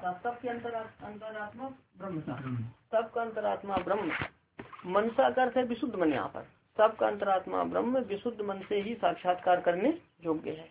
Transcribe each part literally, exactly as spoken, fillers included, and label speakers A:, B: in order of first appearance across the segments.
A: था, सबके अंतर अंतरात्मा ब्रह्म था, सबका अंतरात्मा ब्रह्म। मनसा का अर्थ है विशुद्ध मन, यहाँ पर सबका अंतरात्मा ब्रह्म विशुद्ध मन से ही साक्षात्कार करने योग्य है।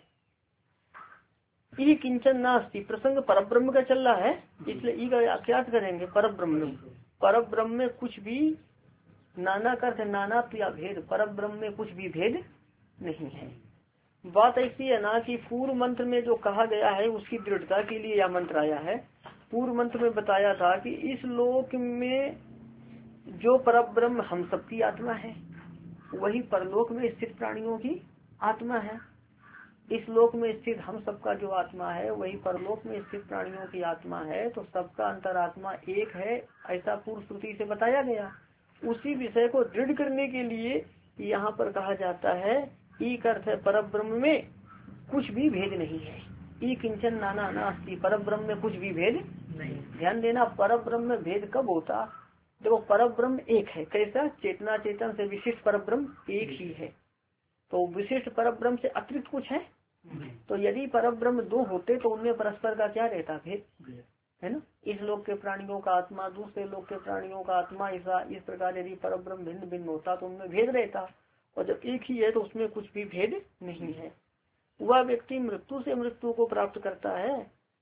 A: ई किंचन नास्ति, प्रसंग परब्रह्म का चल रहा है, इसलिए ई का क्या करेंगे, परब्रह्म। परब्रह्म में कुछ भी, नाना का अर्थ नाना या भेद, परब्रह्म में कुछ भी भेद नहीं है। बात ऐसी है ना कि पूर्व मंत्र में जो कहा गया है उसकी दृढ़ता के लिए यह मंत्र आया है। पूर्व मंत्र में बताया था कि इस लोक में जो परब्रह्म हम सबकी आत्मा है, वही परलोक में स्थित प्राणियों की आत्मा है। इस लोक में स्थित हम सबका जो आत्मा है वही परलोक में स्थित प्राणियों की आत्मा है, तो सबका अंतरात्मा एक है, ऐसा पूर्व श्रुति से बताया गया। उसी विषय को दृढ़ करने के लिए यहाँ पर कहा जाता है ई अर्थ है परब्रह्म में कुछ भी भेद नहीं है। ई किंचन नाना नास्ति, परब्रह्म में कुछ भी भेद नहीं। ध्यान देना, परब्रह्म में भेद कब होता, देखो परब्रह्म एक है, कैसा, चेतना चेतन से विशिष्ट परब्रह्म एक ही है, तो विशिष्ट परब्रह्म से अतिरिक्त कुछ है। तो यदि परब्रह्म दो होते तो उनमें परस्पर का क्या रहता, भेद, है ना। इस लोक के प्राणियों का आत्मा दूसरे लोक के प्राणियों का आत्मा, ऐसा इस प्रकार यदि परब्रह्म भिन्न भिन्न होता तो उनमें भेद रहता, और जब एक ही है तो उसमें कुछ भी भेद नहीं है। वह व्यक्ति मृत्यु से मृत्यु को प्राप्त करता है।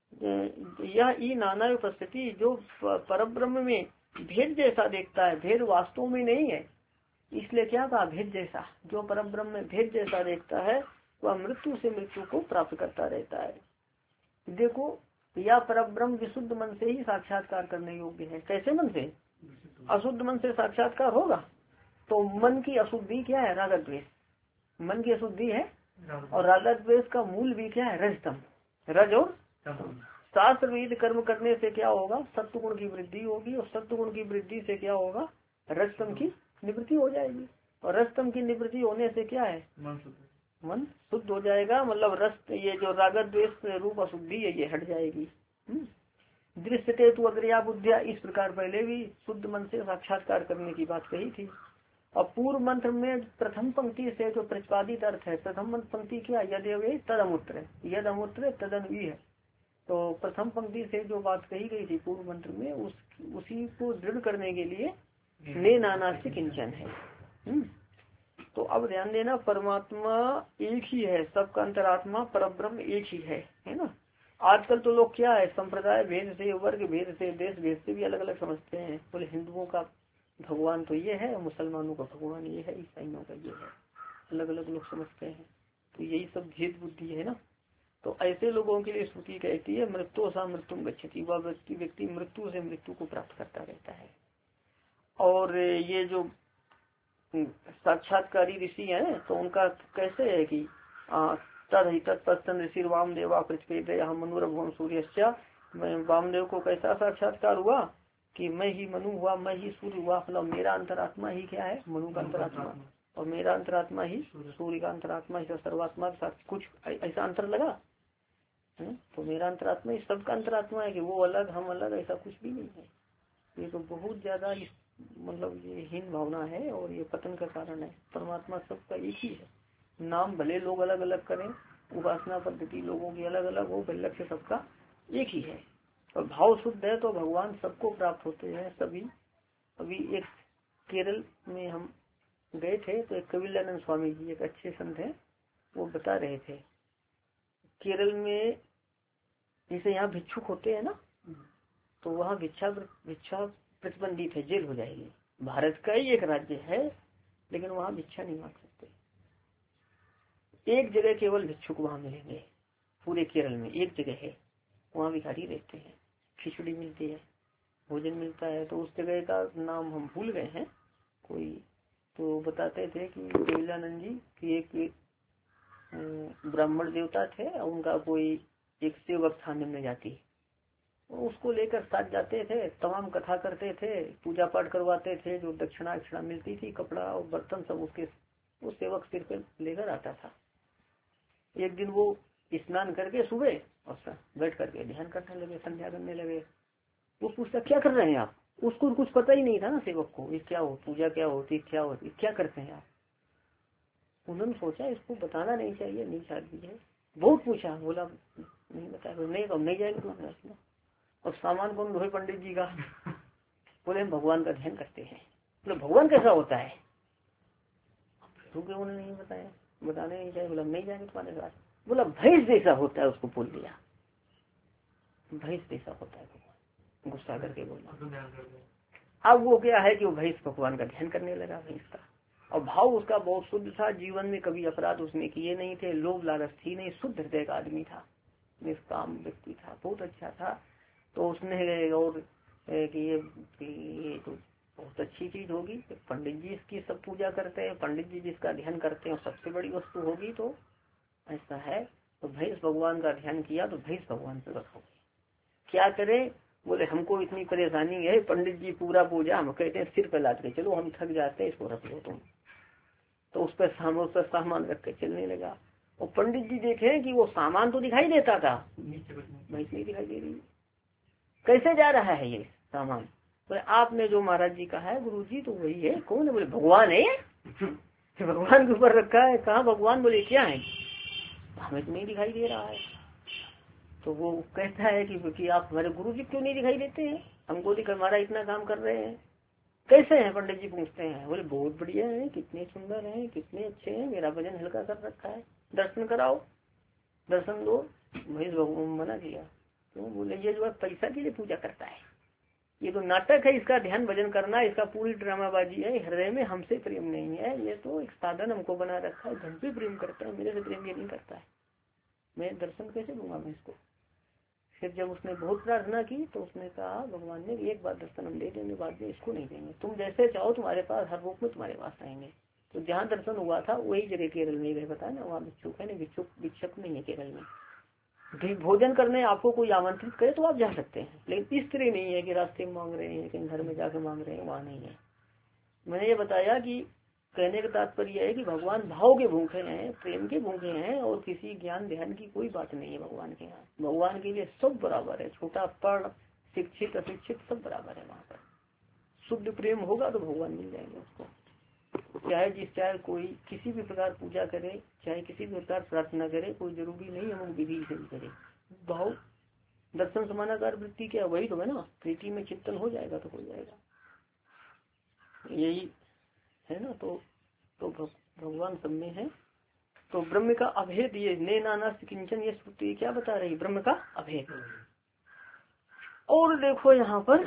A: यह ई नाना उपस्थिति, जो परब्रह्म में भेद जैसा देखता है, भेद वास्तव में नहीं है, इसलिए क्या कहा, भेद जैसा, जो परब्रह्म में भेद जैसा देखता है वह मृत्यु से मृत्यु को प्राप्त करता रहता है। देखो, यह परब्रह्म विशुद्ध मन से ही साक्षात्कार करने योग्य है। कैसे मन से, अशुद्ध मन से साक्षात्कार होगा तो मन की अशुद्धि क्या है, राग द्वेष, मन की अशुद्धि है, और राग द्वेष का मूल भी क्या है, रजतम, रज और शास्त्र विहित कर्म करने से क्या होगा, सत्व गुण की वृद्धि होगी, और सत्व गुण की वृद्धि से क्या होगा, रजतम की निवृत्ति हो जाएगी, और रजतम की निवृत्ति होने से क्या है, मन शुद्ध हो जाएगा, मतलब रस, ये जो राग द्वेष रूप अशुद्धि है ये हट जाएगी। दृश्य के तु अग्रया बुद्धिया, इस प्रकार पहले भी शुद्ध मन से साक्षात्कार करने की बात कही थी। और पूर्व मंत्र में प्रथम पंक्ति से जो प्रतिपादित अर्थ है, प्रथम पंक्ति क्या, यदेव तद अमूत्र, यद अमूत्र तदन्वी है, तो प्रथम पंक्ति से जो बात कही गई थी पूर्व मंत्र में, उस उसी को दृढ़ करने के लिए ने नाना से किंचन है। तो अब ध्यान देना, परमात्मा एक ही है, सबका अंतरात्मा परब्रह्म एक ही है, है ना। आजकल तो लोग क्या है, संप्रदाय भेद से, वर्ग भेद से, देश भेद से भी अलग अलग समझते हैं। बोले हिंदुओं का भगवान तो ये है, मुसलमानों का भगवान ये है, ईसाइयों का ये है, अलग अलग लोग समझते हैं। तो यही सब भेद बुद्धि है ना। तो ऐसे लोगों के लिए श्रुति कहती है मृत्यु सा मृत्युम गच्छति, वह व्यक्ति व्यक्ति मृत्यु से मृत्यु को प्राप्त करता रहता है। और ये जो साक्षात्कारी ऋषि हैं तो उनका कैसे है कि तद तत्पस्तन ऋषि वामदेवा पृथ्वी मनुरभुवन सूर्य, वामदेव को कैसा साक्षात्कार हुआ कि मैं ही मनु हुआ, मैं ही सूर्य हुआ, मतलब मेरा अंतरात्मा ही क्या है, मनु का अंतरात्मा, और मेरा अंतरात्मा ही सूर्य का अंतरात्मा, ऐसा सर्वात्मा के साथ कुछ ऐसा अंतर लगा। तो मेरा अंतरात्मा इस सबका अंतरात्मा है कि वो अलग हम अलग, ऐसा कुछ भी नहीं है। ये तो बहुत ज्यादा मतलब ये हीन भावना है और ये पतन का कारण है। परमात्मा सबका एक ही है, नाम भले लोग अलग अलग करें, उपासना पद्धति लोगों की अलग अलग हो, लक्ष्य सबका एक ही है, और भाव शुद्ध है तो भगवान सबको प्राप्त होते हैं सभी। अभी एक केरल में हम गए थे तो एक कबीलानंद स्वामी जी, एक अच्छे संत हैं, वो बता रहे थे केरल में जैसे यहाँ भिक्षुक होते हैं ना, तो वहाँ भिक्षा भिक्षा प्रतिबंधित है, जेल हो जाएगी। भारत का ही एक राज्य है लेकिन वहाँ भिक्षा नहीं मांग सकते। एक जगह केवल भिक्षुक वहाँ मिलेंगे पूरे केरल में, एक जगह है, वहाँ भिखारी रहते हैं, खिचड़ी मिलती है, भोजन मिलता है। तो उस जगह का नाम हम भूल गए हैं कोई, तो बताते थे कि कबीलानंद जी की एक ब्राह्मण देवता थे, उनका कोई एक सेवक था निम्न जाति, उसको लेकर साथ जाते थे, तमाम कथा करते थे, पूजा पाठ करवाते थे, जो दक्षिणा दक्षिणा मिलती थी, कपड़ा और बर्तन सब उसके उस सेवक सिर पे लेकर आता था। एक दिन वो स्नान करके सुबह और बैठ करके ध्यान करने लगे, संध्या करने लगे। वो पूछता क्या कर रहे हैं आप, उसको कुछ पता ही नहीं था ना सेवक को, ये क्या हो, पूजा क्या होती, क्या होती, क्या करते हैं आप। उन्होंने सोचा इसको बताना नहीं चाहिए, नीच आदमी है, बहुत पूछा, बोला नहीं बताया, नहीं तो नहीं जाएगा तुम्हारे और सामान कौन ढोए? पंडित जी का। बोले हम भगवान का ध्यान करते हैं। बोले भगवान कैसा होता है? तो क्यों उन्होंने नहीं बताया, बताने नहीं चाहिए। बोला नहीं जाएंगे तुम्हारे साथ। बोला भैंस जैसा होता है, उसको बोल दिया भैंस जैसा होता है भगवान, गुस्सा करके बोला। अब वो क्या है कि वो भैंस भगवान का ध्यान करने लगा भैंस का, और भाव उसका बहुत शुद्ध था, जीवन में कभी अपराध उसने किए नहीं थे, लोभ लालच थी नहीं, शुद्ध हृदय का आदमी था, निष्काम व्यक्ति था, बहुत अच्छा था। तो उसने और कि ये, ये तो बहुत अच्छी चीज होगी, पंडित जी इसकी सब पूजा करते हैं, पंडित जी जिसका ध्यान करते हैं सबसे बड़ी वस्तु होगी, तो ऐसा है। तो भैंस भगवान का ध्यान किया तो भैंस भगवान से रखो। क्या करें? बोले हमको इतनी परेशानी है, पंडित जी पूरा पूजा, हम कहते हैं सिर पे लाद के चलो, हम थक जाते हैं, इसको रख लो तुम। तो उस पर सामान उस पर सामान रख के चलने लगा। और पंडित जी देखे कि वो सामान तो दिखाई देता था, भैंस नहीं दिखाई दे रही। कैसे जा रहा है ये सामान? बोले आपने जो महाराज जी कहा है गुरु जी, तो वही है। कौन है? बोले भगवान है। भगवान के ऊपर रखा है। कहाँ भगवान? बोले क्या है? हमें तो नहीं दिखाई दे रहा है। तो वो कहता है कि, कि आप हमारे गुरु जी क्यों नहीं दिखाई देते हैं? हमको दिख हमारा इतना काम कर रहे हैं। कैसे हैं? पंडित जी पूछते हैं। बोले बहुत बढ़िया है, कितने सुंदर हैं, कितने अच्छे हैं, मेरा वजन हल्का कर रखा है, दर्शन कराओ, दर्शन दो। महेश भगवान मना किया। क्यों? बोले ये जो है पैसा के लिए पूजा करता है, ये तो नाटक है, इसका ध्यान भजन करना, इसका पूरी ड्रामाबाजी है, हृदय में हमसे प्रेम नहीं है, ये तो एक साधन हमको बना रखा है, धन पे प्रेम करता है, मेरे से प्रेम ये नहीं करता है, मैं दर्शन कैसे दूंगा मैं इसको? फिर जब उसने बहुत प्रार्थना की तो उसने कहा भगवान ने एक बार दर्शन हम दे देंगे, बाद में इसको नहीं देंगे, तुम जैसे चाहो तुम्हारे पास हर रूप में तुम्हारे पास आएंगे। तो जहाँ दर्शन हुआ था वही जगह केरल में गए, बताया ना, वहाँ भिक्षुक है ना, भिक्षुक भिक्षक नहीं है केरल में। भोजन करने आपको कोई आमंत्रित करे तो आप जा सकते हैं, लेकिन इस तरह नहीं है कि रास्ते में मांग रहे हैं, कहीं घर में जाके मांग रहे हैं, वहाँ नहीं है। मैंने ये बताया कि कहने का तात्पर्य है कि भगवान भाव के भूखे हैं, प्रेम के भूखे हैं, और किसी ज्ञान ध्यान की कोई बात नहीं है भगवान के यहाँ। भगवान के लिए सब बराबर है, छोटा पढ़ शिक्षित अशिक्षित सब बराबर है वहाँ पर। शुद्ध प्रेम होगा तो भगवान मिल जाएंगे उसको, चाहे जिस चाहे कोई किसी भी प्रकार पूजा करे, चाहे किसी भी प्रकार प्रार्थना करे, कोई जरूरी नहीं हम विधि से भी करे। भाव दर्शन समानाकार वृत्ति क्या वही तो है ना, प्रीति में चिंतन हो जाएगा तो हो जाएगा, यही है ना। तो तो भगवान सब में है। तो ब्रह्म का अभेद ये ने नाना किंचन, ये श्रुति क्या बता रही? ब्रह्म का अभेद। और देखो यहाँ पर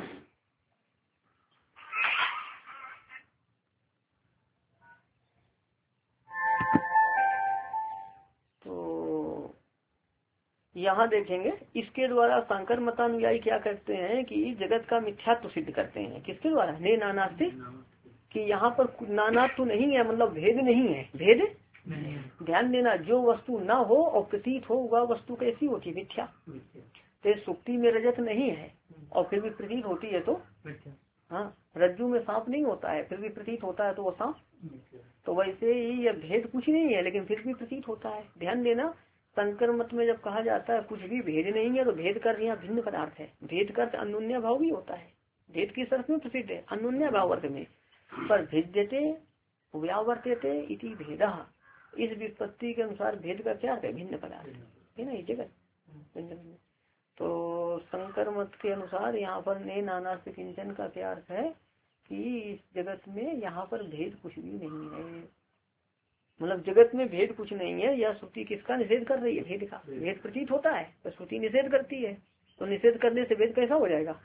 A: तो यहाँ देखेंगे, इसके द्वारा शंकर मतानुयायी क्या करते हैं कि जगत का मिथ्यात्व सिद्ध करते हैं। किसके द्वारा? ने नाना से, कि यहाँ पर नाना तो नहीं है, मतलब भेद नहीं है, भेद ध्यान देना, जो वस्तु ना हो और प्रतीत हो वह वस्तु कैसी होती है? मिथ्या। तो सुक्ति में रजत नहीं है और फिर भी प्रतीत होती है तो हाँ, रज्जू में सांप नहीं होता है फिर भी प्रतीत होता है तो वो सांप। तो वैसे ही ये भेद कुछ नहीं है लेकिन फिर भी प्रतीत होता है। ध्यान देना, शंकर मत में जब कहा जाता है कुछ भी भेद नहीं है तो भेद कर यहाँ भिन्न पदार्थ है। भेद कर अन्योन्य भाव भी होता है, भेद किस अर्थ में प्रसिद्ध है? अन्योन्य भाव अर्थ में। पर भेद्यते व्यावर्त्यते इति भेदा, इस विपत्ति के अनुसार भेद का क्या है? भिन्न पदार्थ है ना, ये जगत। तो शंकर मत के अनुसार यहाँ पर ने नाना से किंचन का क्या अर्थ है कि इस जगत में यहाँ पर भेद कुछ भी नहीं है, मतलब जगत में भेद कुछ नहीं है। यह श्रुति किसका निषेध कर रही है? भेद का। भेद प्रतीत होता है तो श्रुति निषेध करती है, तो निषेध करने से भेद कैसा हो जाएगा?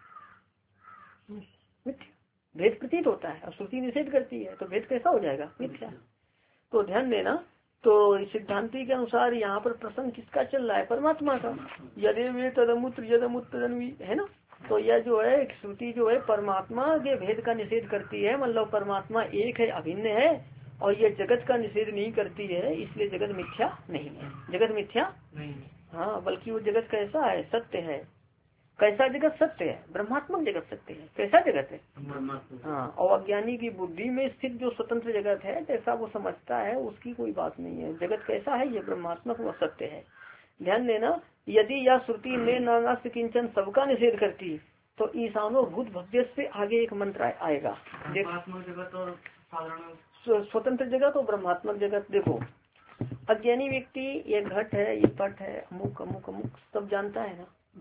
A: मिथ्या। भेद प्रतीत होता है और श्रुति निषेध करती है तो भेद कैसा हो जाएगा? मिथ्या। तो ध्यान देना, तो सिद्धांति के अनुसार यहाँ पर प्रसंग किसका चल रहा है? परमात्मा का। यदि वे तदमुत्र यदमुत्रन्वी है ना, तो यह जो है श्रुति जो है परमात्मा के भेद का निषेध करती है, मतलब परमात्मा एक है, अभिन्न है, और ये जगत का निषेध नहीं करती है, इसलिए जगत मिथ्या नहीं है। जगत मिथ्या नहीं, हाँ, बल्कि वो जगत कैसा है? सत्य है। कैसा जगत? सत्य है, ब्रह्मात्मक जगत सत्य है। कैसा जगत है? हाँ, और अज्ञानी की बुद्धि में स्थित जो स्वतंत्र जगत है जैसा वो समझता है उसकी कोई बात नहीं है। जगत कैसा है? ये ब्रह्मात्मक व सत्य है। ध्यान देना, यदि यह श्रुति में नानास्त किंचन सबका निषेध करती तो ईशानो भूत भव्य से आगे एक मंत्र आएगा। जगत और साधारण स्वतंत्र जगत और ब्रह्मात्मक जगत। देखो, अज्ञानी व्यक्ति ये घट है, ये पट है, अमुक अमुक अमुक सब जानता है ना,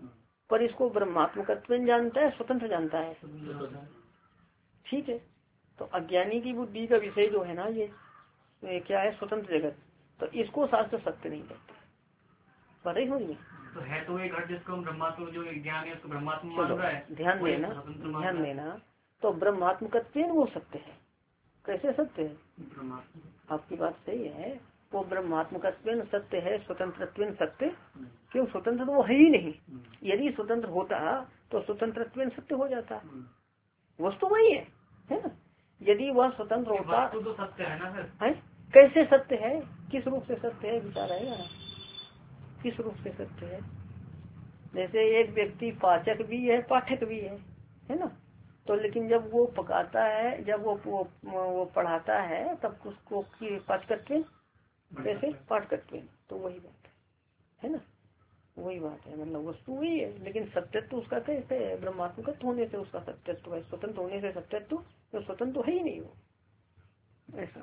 A: पर इसको ब्रह्मात्मकत्व जानता है, स्वतंत्र जानता है। ठीक है, तो अज्ञानी की बुद्धि का विषय जो है ना ये, ये क्या है, स्वतंत्र जगत, तो इसको शास्त्र सत्य नहीं कहते। पता ही समझिए,
B: तो है तो एक जिसको हम ब्रह्मात्म जो ज्ञान है उसको ब्रह्मात्म मान रहा है।
A: ध्यान देना, ध्यान देना, तो ब्रह्मात्मकत्व वो सत्य है। कैसे सत्य है? आपकी बात सही है, वो ब्रह्मात्मकत्व सत्य है, स्वतंत्रत्व सत्य। क्यों? स्वतंत्र तो वो है ही नहीं। यदि स्वतंत्र होता तो स्वतंत्रत्व सत्य हो जाता। वस्तु वही है, है ना। यदि वह स्वतंत्र होता
B: तो सत्य है ना सर।
A: है? कैसे सत्य है, किस रूप से सत्य है, विचार आएगा ना, किस रूप से सत्य है। जैसे एक व्यक्ति पाचक भी है, पाठक भी है, है ना। तो लेकिन जब वो पकाता है, जब वो वो, वो पढ़ाता है, तब उसको पाठकत्व कैसे, पाठकत्व, तो वही बात है ना, वही बात है। मतलब वस्तु वही है, लेकिन सत्यत्व उसका कैसे है, ब्रह्मात्मक होने से उसका सत्यत्व है, स्वतंत्र होने से सत्यत्व, तो स्वतंत्र तो है ही नहीं वो, ऐसा।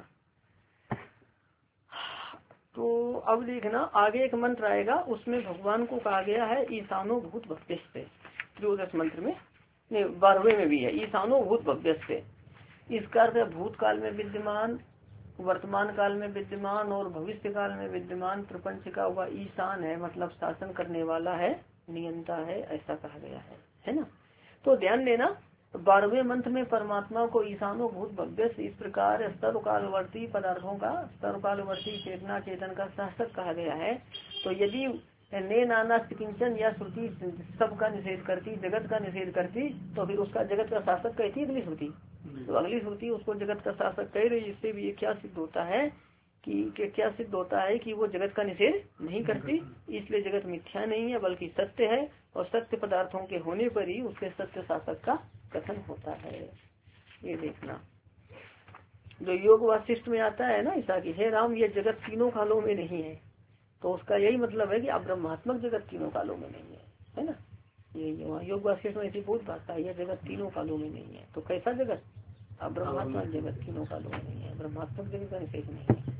A: तो अब देखना आगे एक मंत्र आएगा, उसमें भगवान को कहा गया है ईशानो भूत भव्य से, त्रयोदश मंत्र में, नहीं बारहवें में भी है, ईशानो भूत भव्य से। इसका अर्थ भूतकाल में विद्यमान, वर्तमान काल में विद्यमान और भविष्य काल में विद्यमान प्रपंच का वह ईशान है, मतलब शासन करने वाला है, नियंता है, ऐसा कहा गया है, है ना। तो ध्यान देना, बारहवें मंत्र में परमात्मा को ईशानो भूत भव्य इस प्रकार सर्वकालवर्ती पदार्थों का, सर्वकालवर्ती चेतना चेतन का शासक कहा गया है। तो यदि ने नाना किंचन या श्रुति सब का निषेध करती, जगत का निषेध करती, तो फिर उसका जगत का शासक कहती है अगली श्रुति। तो अगली श्रुति उसको जगत का शासक कह रही, इससे भी ये क्या सिद्ध होता है कि, कि क्या सिद्ध होता है कि वो जगत का निषेध नहीं करती, इसलिए जगत मिथ्या नहीं है बल्कि सत्य है, और सत्य पदार्थों के होने पर ही उसके सत्य शासक का कथन होता है। ये देखना, जो योग वासिष्ठ में आता है ना ऐसा कि हे राम ये जगत तीनों कालों में नहीं है, तो उसका यही मतलब है कि अब ब्रह्मात्मक जगत तीनों कालों में नहीं है, है ना। यही योग वासिष्ठ में ऐसी बहुत भाषा है, यह जगत तीनों कालों में नहीं है। तो कैसा जगत? अब ब्रह्मात्मक जगत तीनों कालों में नहीं है, ब्रह्मात्मक जगत का निषेध नहीं है।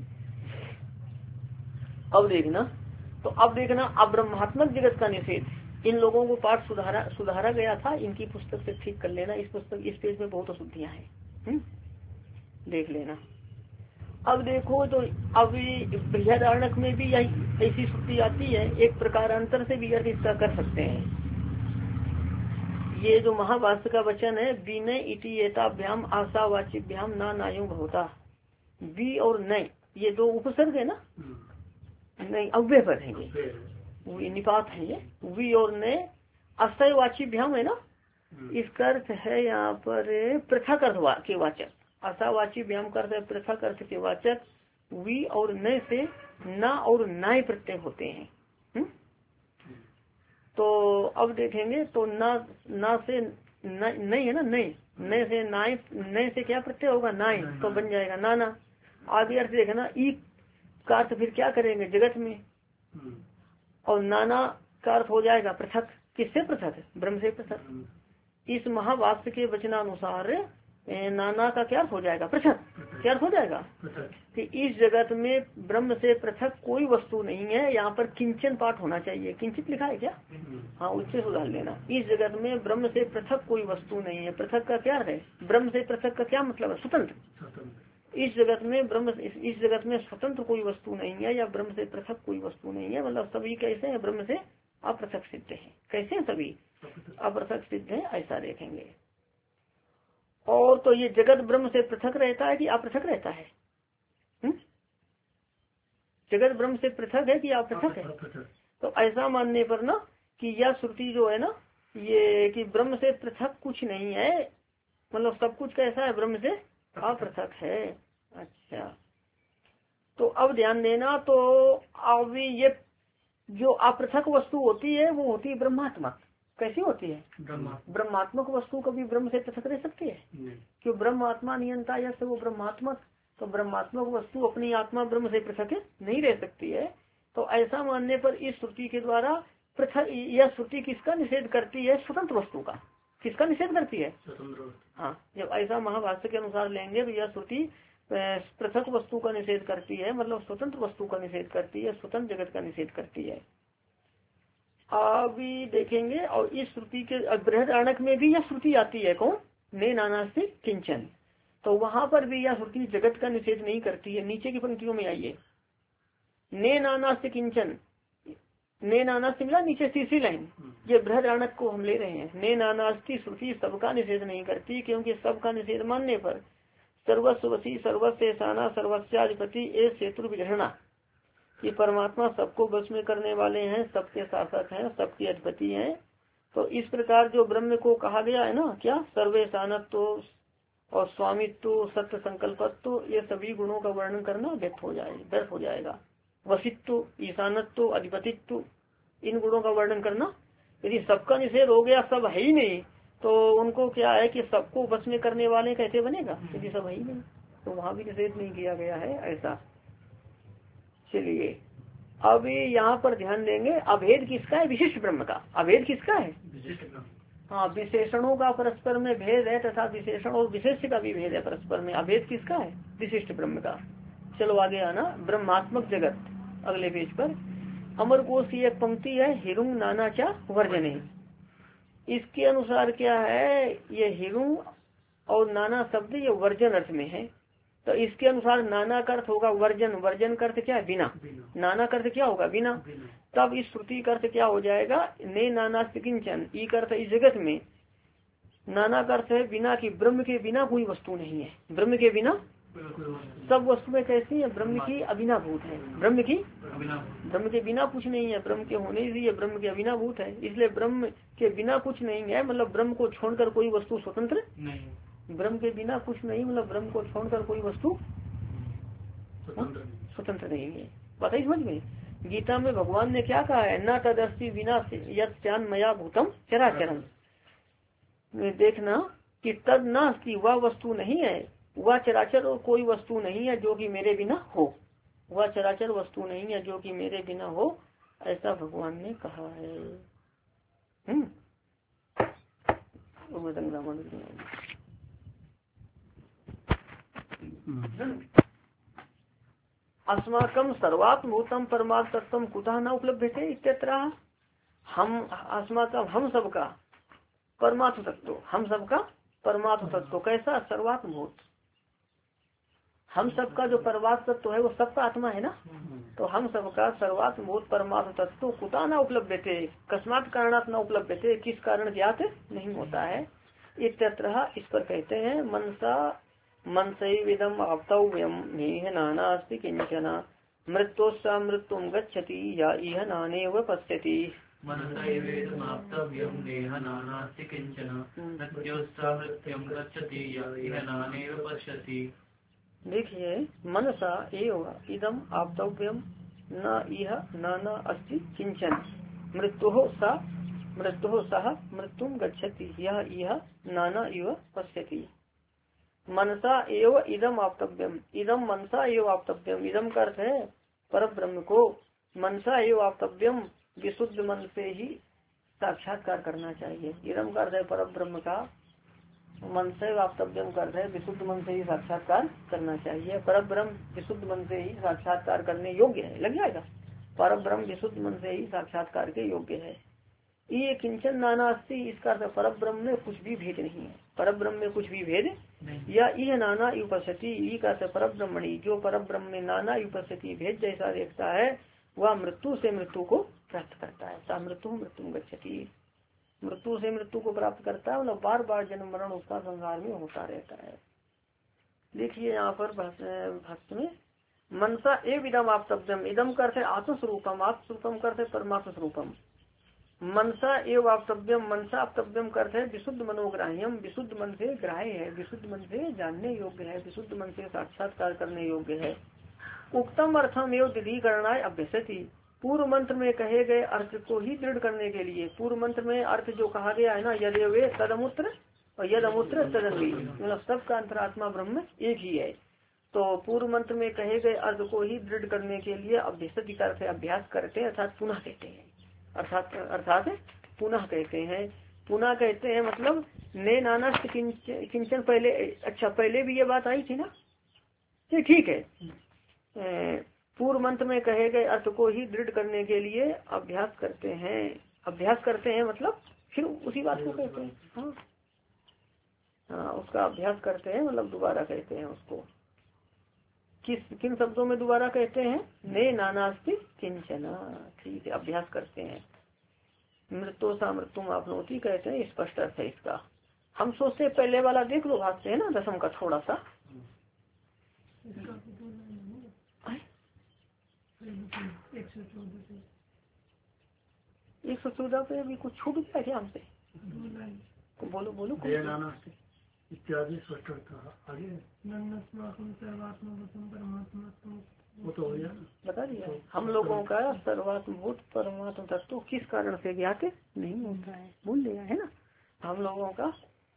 A: अब देखना, तो अब देखना अब ब्रह्मात्मक जगत का निषेध, इन लोगों को पाठ सुधारा सुधारा गया था, इनकी पुस्तक से ठीक कर लेना। इस पुस्तक इस पेज में बहुत अशुद्धियां हैं, देख लेना। अब देखो तो अब बृहदारण्यक में भी यही ऐसी श्रुति आती है, एक प्रकार अंतर से भी अर्थ इसका कर सकते हैं। ये जो महाभाष्य का वचन है, विनय इति एताभ्याम आशावाचिभ्याम ना नायु भवता, बी और नय ये दो उपसर्ग है ना, नहीं अव्यय पर है ये, निपात है ये, वी और ने अस्थयवाचिभ्याम है ना, इसका अर्थ है यहाँ पर पृथक अर्थ के वाचक, आशावाची व्याम करते पृथक अर्थ के वाचक वी और न से ना और नाय प्रत्यय होते हैं। हुँ? तो अब देखेंगे तो ना ना से नहीं है ना, नहीं न से नाय, न से क्या प्रत्यय होगा, नाय, तो बन जाएगा नाना। आगे अर्थ देखना, ई का अर्थ फिर क्या करेंगे जगत में, और नाना का अर्थ हो जाएगा पृथक। किससे पृथक? ब्रह्म से पृथक। इस महावाक्य के वचनानुसार नाना का क्या अर्थ हो जाएगा, पृथक। क्या अर्थ हो जाएगा कि इस जगत में ब्रह्म से पृथक कोई वस्तु नहीं है। यहाँ पर किंचन पाठ होना चाहिए, किंचित लिखा है क्या? हाँ, उससे सुधार लेना। इस जगत में ब्रह्म से पृथक कोई वस्तु नहीं है। पृथक का क्या है? ब्रह्म से पृथक का क्या मतलब है? स्वतंत्र। इस जगत में ब्रह्म इस जगत में स्वतंत्र कोई वस्तु नहीं है, या ब्रह्म से पृथक कोई वस्तु नहीं है। मतलब सभी कैसे हैं? ब्रह्म से अपृथक सिद्ध है। कैसे हैं सभी? अपृथक सिद्ध है, ऐसा देखेंगे। और तो ये जगत ब्रह्म से पृथक रहता है कि अपृथक रहता है? हुँ? जगत ब्रह्म से पृथक है कि अपृथक है? तो ऐसा मानने पर ना कि यह श्रुति जो है ना, ये कि ब्रह्म से पृथक कुछ नहीं है, मतलब सब कुछ कैसा है? ब्रह्म से अपृथक है। अच्छा, तो अब ध्यान देना, तो अब ये जो अपृथक वस्तु होती है वो होती है ब्रह्मात्मक। कैसी होती है? ब्रह्मात्मक वस्तु कभी ब्रह्म से पृथक रह सकती है? क्यों? ब्रह्म आत्मा नियंता या वो ब्रह्मात्मक, तो ब्रह्मात्मक वस्तु अपनी आत्मा ब्रह्म से पृथक नहीं रह सकती है। तो ऐसा मानने पर इस श्रुति के द्वारा पृथक, यह श्रुति किसका निषेध करती है? स्वतंत्र वस्तु का। किसका निषेध करती है? हाँ, जब ऐसा महाभाष्य के अनुसार लेंगे तो यह श्रुति पृथक वस्तु का निषेध करती है, मतलब स्वतंत्र वस्तु का निषेध करती है, स्वतंत्र जगत का निषेध करती है। अभी देखेंगे। और इस श्रुति के बृहदारण्यक में भी यह श्रुति आती है, कौन? ने नानास्ति किंचन। तो वहां पर भी यह श्रुति जगत का निषेध नहीं करती है। नीचे की पंक्तियों में आइए, ने नानास्ति किंचन, ने नानास्ति मिला नीचे तीसरी लाइन, ये बृहदारण्यक को हम ले रहे हैं। ने नानास्ति श्रुति सबका निषेध नहीं करती, क्योंकि सबका निषेध मानने पर सर्वस्वसी सर्वस्व साना सर्वस्याधिपति ए सेतु विग्रहणा, कि परमात्मा सबको बस में करने वाले हैं, सबके शासक हैं, सबके अधिपति हैं। तो इस प्रकार जो ब्रह्म को कहा गया है ना, क्या सर्वे सानत्व और स्वामित्व सत्य संकल्पत्व, ये सभी गुणों का वर्णन करना व्यर्थ हो जाए व्यर्थ हो जाएगा। वसित्व, ईशानत्व, अधिपतित्व, इन गुणों का वर्णन करना, यदि सबका निषेध हो गया, सब है ही नहीं, तो उनको क्या है कि सबको बस में करने वाले कैसे बनेगा, यदि सब है ही नहीं, तो वहां भी निषेध नहीं किया गया है ऐसा। चलिए अब यहाँ पर ध्यान देंगे, अभेद किसका है? विशिष्ट ब्रह्म का। अभेद किसका है? हाँ, विशेषणों का परस्पर में भेद है तथा विशेषण और विशेष का भी भेद है परस्पर में। अभेद किसका है? विशिष्ट ब्रह्म का। चलो आगे आना, ब्रह्मात्मक जगत, अगले पेज पर अमर कोश की एक पंक्ति है, हिरुंग नाना चा वर्जने। इसके अनुसार क्या है, ये हिरुंग और नाना शब्द ये वर्जन अर्थ में है। तो इसके अनुसार नाना का अर्थ होगा वर्जन, वर्जन का अर्थ क्या है? बिना। नाना का अर्थ क्या होगा? बिना। तब इस श्रुति का अर्थ क्या हो जाएगा? ने नाना किंचन, ई का अर्थ इस जगत में, नाना का अर्थ है बिना, की ब्रह्म के बिना कोई वस्तु नहीं है। ब्रह्म के बिना सब वस्तुएं कैसी है? ब्रह्म की अभिनाभूत है। ब्रह्म की ब्रह्म के बिना कुछ नहीं है, ब्रह्म के होने से ये ब्रह्म के अभिनाभूत है, इसलिए ब्रह्म के बिना कुछ नहीं है। मतलब ब्रह्म को छोड़कर कोई वस्तु स्वतंत्र नहीं, ब्रह्म के बिना कुछ नहीं, मतलब ब्रह्म को छोड़कर कोई वस्तु स्वतंत्र नहीं है। बात है समझ में? गीता में भगवान ने क्या कहा है? न तदस्ति बिना यत्यान मया भूतम चराचरम। देखना कि तद नास्ति, वह वस्तु नहीं है, वह चराचर और कोई वस्तु नहीं है जो कि मेरे बिना हो, वह चराचर वस्तु नहीं है जो कि मेरे बिना हो, ऐसा भगवान ने कहा है। हम्म अस्माकम सर्वात्मभूतम परमात्म तत्व कुतः न उपलभ्यते इत्यत्र। हम अस्माकम हम सबका परमात्म तत्व, हम सबका परमात्म तत्व कैसा? सर्वात्मभूत। हम सबका जो परमात्म तत्व है वो सबका आत्मा है ना, तो हम सबका सर्वात्मभूत परमात्म तत्व कुतः न उपलभ्यते, कस्मात् कारणात् न उपलभ्यते, किस कारण ज्ञात नहीं होता है। इत्यत्र इस पर कहते हैं मनसा मनसैविदम आप्तव्यम नेह नानास्ति किंचन मृत्योस्सा मृत्युम गच्छति या इह नानेव पश्यति। देखिए, मनसा एव इदम आप्तव्यम न इह नाना अस्ति किंचन मृत्योः सा मृत्योः सह मृत्युम गच्छति या इह नाना इव पश्यति। मनसा एव इदम आप्तव्यम, इदम मनसा एव आप्तव्यम, इदम का अर्थ है पर ब्रह्म को, मनसा एव आप्तव्यम, विशुद्ध मन से ही साक्षात्कार करना चाहिए। इदम का अर्थ है पर ब्रह्म का, मन से वाप्तव्यम कर रहे, विशुद्ध मन से ही साक्षात्कार करना चाहिए। पर ब्रह्म विशुद्ध मन से ही साक्षात्कार करने योग्य है, लग जाएगा। पर ब्रह्म विशुद्ध मन से ही साक्षात्कार के योग्य है। ये किंचन नाना अस्ति, इसका अर्थ पर ब्रह्म में कुछ भी भेद नहीं है, पर ब्रह्म में कुछ भी भेद या यह नाना उपस्थिति, ई का पर ब्रह्मणी, जो पर ब्रह्म में नाना उपस्थिति भेद जैसा देखता है वह मृत्यु से मृत्यु को प्राप्त करता है। सा मृत्यु मृत्यु गच्छति, मृत्यु से मृत्यु को प्राप्त करता है, मतलब बार बार जन्म मरण उसका संसार में होता रहता है। देखिए यहाँ पर भक्त में मनसा एव इदम आप्तव्यम, इदम करते आत्मस्वरूपम, आत्मस्वरूपम करते परमात्म स्वरूपम। मनसा एव आप्तव्यम, मनसा आप्तव्यम करते विशुद्ध मनोग्राह्यम, विशुद्ध मन से ग्राह्य है, विशुद्ध मन से जानने योग्य है, विशुद्ध मन से साक्षात्कार करने योग्य है। उक्तम अर्थम एवं दृढ़ीकरणाय अभ्यसति, पूर्व मंत्र में कहे गए अर्थ को ही दृढ़ करने के लिए, पूर्व मंत्र में अर्थ जो कहा गया है ना, यदेवे तदमुत्र और यदमुत्र तदन्वी, मतलब सबका अंतरात्मा ब्रह्म एक ही है। तो पूर्व मंत्र में कहे गए अर्थ को ही दृढ़ करने के लिए अभ्यसति का अर्थ अभ्यास करते हैं, अर्थात पुनः कहते हैं, अर्थात अर्थात पुनः कहते हैं। पुनः कहते हैं मतलब ने नाना किंचन, पहले अच्छा पहले भी ये बात आई थी ना, ठीक है। पूर्व मंत्र में कहे गए अर्थ को ही दृढ़ करने के लिए अभ्यास करते हैं, अभ्यास करते हैं मतलब फिर उसी बात को कहते हैं। हाँ हाँ, उसका अभ्यास करते हैं मतलब दोबारा कहते हैं उसको। किस किन शब्दों में दोबारा कहते हैं? ने नानास्ति किंचना। ठीक है, अभ्यास करते हैं। मृत्यु सा मृत्यु आपनोति कहते हैं, स्पष्ट अर्थ है इसका। हम सोचते पहले वाला देख लो, भागते हैं ना दसम का थोड़ा सा। एक सौ चौदह पे भी कुछ छूट गया क्या हमसे? बोलो बोलो
C: इत्यादि स्पष्ट आगे वो तो हो गया, बता दिया।
A: हम लोगों का सर्वात्मभूत परमात्म तत्व किस कारण से ज्ञात नहीं होता है, भूल लिया है ना। हम लोगों का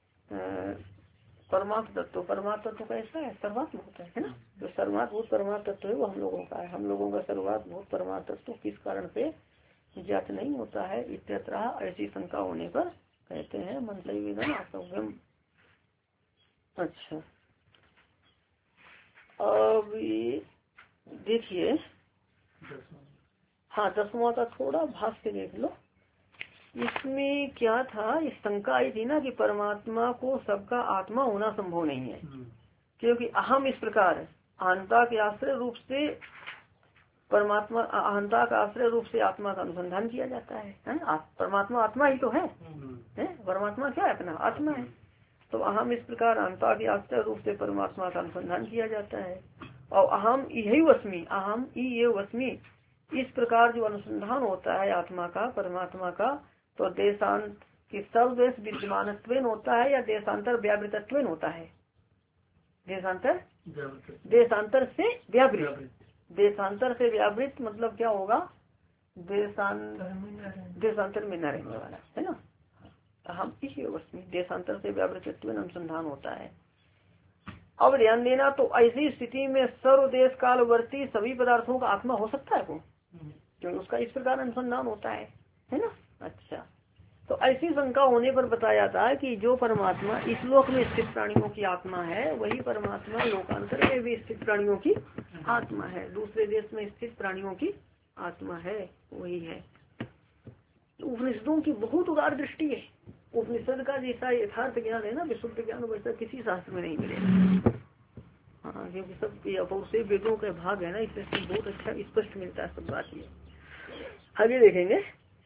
A: परमात्म तत्व, परमात्म तत्व कैसा है? सर्वात्मभूत है ना। जो सर्वात्मभूत परमात्म तत्व है वो हम लोगों का है। हम लोगों का सर्वात्मभूत परमात्म तत्व किस कारण से ज्ञात नहीं होता है, इत्यत्र ऐसी शंका होने पर कहते हैं मंत्री विधान असभ्यम। अच्छा, अब देखिए, हाँ दसवां का थोड़ा भाष्य देख लो। इसमें क्या था, इस शंका आई थी ना कि परमात्मा को सबका आत्मा होना संभव नहीं है, क्योंकि अहम इस प्रकार अहंता के आश्रय रूप से परमात्मा, अहंता का आश्रय रूप से आत्मा का अनुसंधान किया जाता है, है? परमात्मा आत्मा ही तो है, है? परमात्मा क्या है? अपना आत्मा है। तो अहम इस प्रकार अहंता के आश्रय रूप से परमात्मा का अनुसंधान किया जाता है। और अहम यही वस्मी, अहम ये वस्मी, इस प्रकार जो अनुसंधान होता है आत्मा का, परमात्मा का, तो देशांत की सर्वदेश विद्यमानत्वेन होता है या देशांतर व्यावृतत्वेन होता है? देशांतर देशांतर से व्यावृत, देशांतर से व्यावृत मतलब क्या होगा? देशांतर देशांतर में न रहने वाला, है ना। हम इसी वस्मी देशांतर से व्यावृत अनुसंधान होता है। अब ध्यान देना, तो ऐसी स्थिति में सर्वदेश कालवर्ती सभी पदार्थों का आत्मा हो सकता है वो, क्योंकि उसका इस प्रकार अनुसंधान होता है, है ना। अच्छा, तो ऐसी शंका होने पर बताया था कि जो परमात्मा इस लोक में स्थित प्राणियों की आत्मा है, वही परमात्मा लोकांतर में भी स्थित प्राणियों की आत्मा है, दूसरे देश में स्थित प्राणियों की आत्मा है, वही है। उपनिषदों की बहुत उदार दृष्टि है। उपनिषद का जैसा यथार्थ ज्ञान है ना, विशुद्ध ज्ञान, वैसा किसी शास्त्र में नहीं मिलेगा। हाँ, क्योंकि सब अपौरुषेय वेदों का भाग है ना, इसलिए बहुत अच्छा स्पष्ट मिलता है सब बात। ये आगे देखेंगे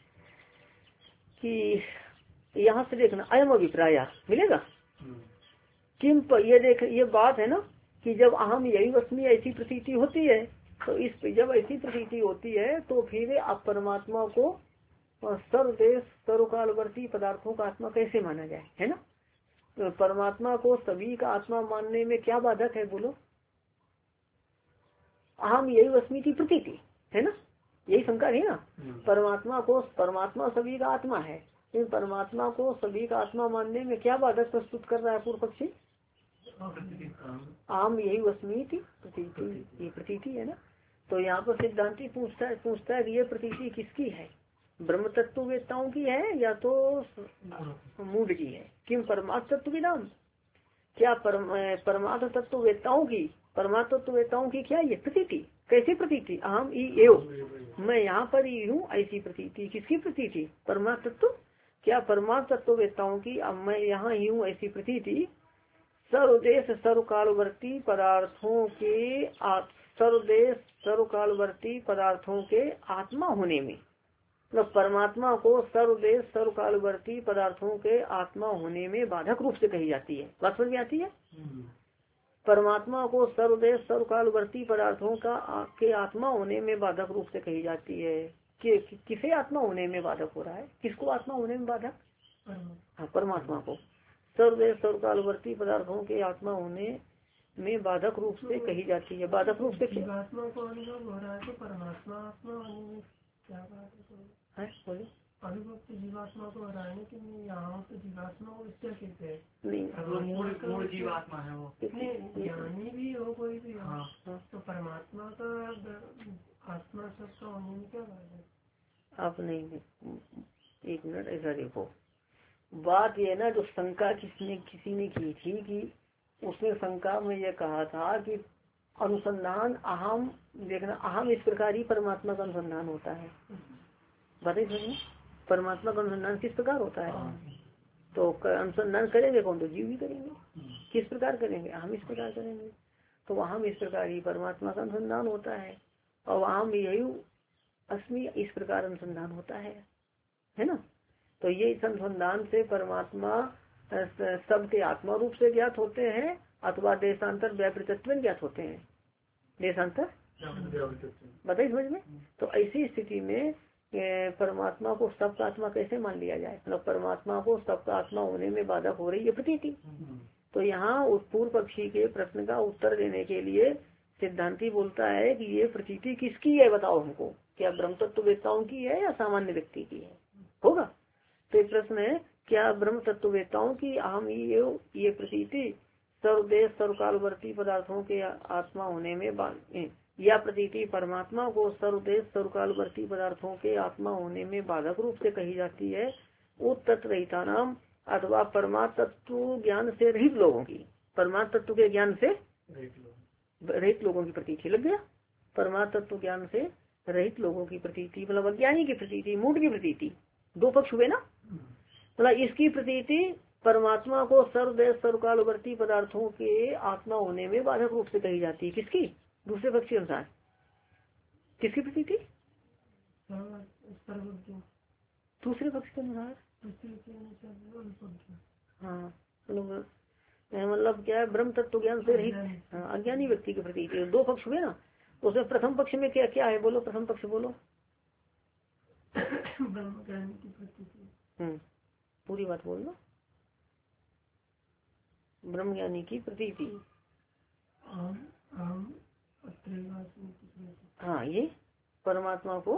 A: कि यहाँ से देखना अयम अभिप्राय मिलेगा किम, ये देख ये बात है ना कि जब अहम यही वस्मी ऐसी प्रतीति होती है, तो इस जब ऐसी प्रतीति होती है तो फिर आप परमात्मा को सर्वदेश सर्वकालवर्ती पदार्थों का आत्मा कैसे माना जाए, है ना। तो परमात्मा को सभी का आत्मा मानने में क्या बाधक है, बोलो? अहम यही वस्मी की प्रतीति है ना, यही शंका है ना। परमात्मा को, परमात्मा सभी का आत्मा है, इन परमात्मा को सभी का आत्मा मानने में क्या बाधक प्रस्तुत कर रहा है पूर्व पक्षी? आम यही वस्मी थी प्रतीति, ये प्रतीति है ना। तो यहाँ पर सिद्धांति पूछता है पूछता है कि ये प्रतीति किसकी है? ब्रह्म तत्ववेत्ताओं की है या तो मूढ़ की है? किम परमात्म तत्व की नाम, क्या परमात्म तत्ववेत्ताओं की, परमात्म तत्ववेत्ताओं की क्या ये प्रतीति? कैसी प्रतीति? अहम ई एव, मैं यहाँ पर ही हूँ, ऐसी प्रतीति। किसकी प्रतीति? परमात्म तत्व, क्या परमात्म तत्ववेत्ताओं की, अब मैं यहाँ ही हूँ ऐसी प्रतीति। सर्वदेश सर्वकालवर्ती पदार्थों के, सर्वदेश सर्वकालवर्ती पदार्थों के आत्मा होने में, मतलब परमात्मा को सर्वदेश सर्वकालवर्ती पदार्थों के आत्मा होने में बाधक रूप से कही जाती है। बात समझ में आती है? परमात्मा को सर्वदेश सर्वकालवर्ती पदार्थों का के आत्मा होने में बाधक रूप से कही जाती है। कि, कि, किसे आत्मा होने में बाधक हो रहा है? किसको आत्मा होने में बाधक? हाँ, परमात्मा को सर्वदेश सर्वकालवर्ती पदार्थों के आत्मा होने में बाधक रूप से कही जाती है। बाधक रूप से
C: जीवात्मा को अनुभव हो रहा है तो परमात्मा आत्मा होने में क्या बात है? बोले अनुभव तो जीवात्मा को हो रहा है, लेकिन यहाँ तो जीवात्मा को इससे कहते हैं नहीं, मूल जीवात्मा है वो, ज्ञानी भी हो कोई भी हो, तो परमात्मा का आत्मा सबका होने में क्या बात है?
A: आप नहीं, एक मिनट ऐसा देखो, बात ये ना, जो शंका किसने किसी ने की थी कि उसने शंका में ये कहा था कि अनुसंधान अहम, देखना अहम इस प्रकार ही परमात्मा का अनुसंधान होता है। बताइए समझ में, परमात्मा का अनुसंधान किस प्रकार होता है? तो अनुसंधान करेंगे कौन? तो जीव भी करेंगे। किस प्रकार करेंगे? हम इस प्रकार करेंगे। तो वहां इस प्रकार ही परमात्मा का अनुसंधान होता है और वहां यही अस्मि इस प्रकार अनुसंधान होता है, है ना। तो ये इस अनुसंधान से परमात्मा सबके आत्मा रूप से ज्ञात होते हैं अथवा देशांतर व्यापृतत्व ज्ञात होते हैं। देशांतर बताइए समझ में। तो ऐसी स्थिति में परमात्मा को सबका आत्मा कैसे मान लिया जाए? मतलब परमात्मा को सबका आत्मा होने में बाधक हो रही है प्रतीति। तो यहाँ उस पूर्व पक्षी के प्रश्न का उत्तर देने के लिए सिद्धांती बोलता है कि ये प्रतीति किसकी है बताओ हमको, क्या ब्रह्म तत्ववेत्ताओं की है या सामान्य व्यक्ति की है? होगा। तो एक प्रश्न है, क्या ब्रह्म तत्ववेत्ताओं की अहम ये ये प्रतीति सर्वदेश सर्वकालवर्ती पदार्थों के आत्मा होने में या प्रतीति परमात्मा को सर्वदेश सर्वकालवर्ती पदार्थों के आत्मा होने में बाधक रूप से कही जाती है उत्तत्वरहिता नाम अथवा परमात्म तत्व ज्ञान से रहित लोगों की। परमात्म तत्व के ज्ञान से रहित लोगों की प्रतीति लग गया। परमात्म तत्व ज्ञान से रहित लोगों की प्रतीति मतलब अज्ञानी की प्रतीति, मूढ़ की प्रतीति, दो पक्ष हुए ना। मतलब इसकी प्रतीति परमात्मा को सर्वदेश सर्वकालवर्ती पदार्थों के आत्मा होने में बाधक रूप से कही जाती है। किसकी? दूसरे पक्ष के अनुसार किसकी प्रतीति? दूसरे पक्ष के अनुसार। हाँ मतलब क्या है? ब्रह्म तत्व ज्ञान से रहित अज्ञानी व्यक्ति की प्रतीति। दो पक्ष हुए ना। उसमें प्रथम पक्ष में क्या क्या है? बोलो प्रथम पक्ष बोलो। हम्म पूरी बात बोलो। ब्रह्म ज्ञानी की प्रतीति। हाँ ये परमात्मा को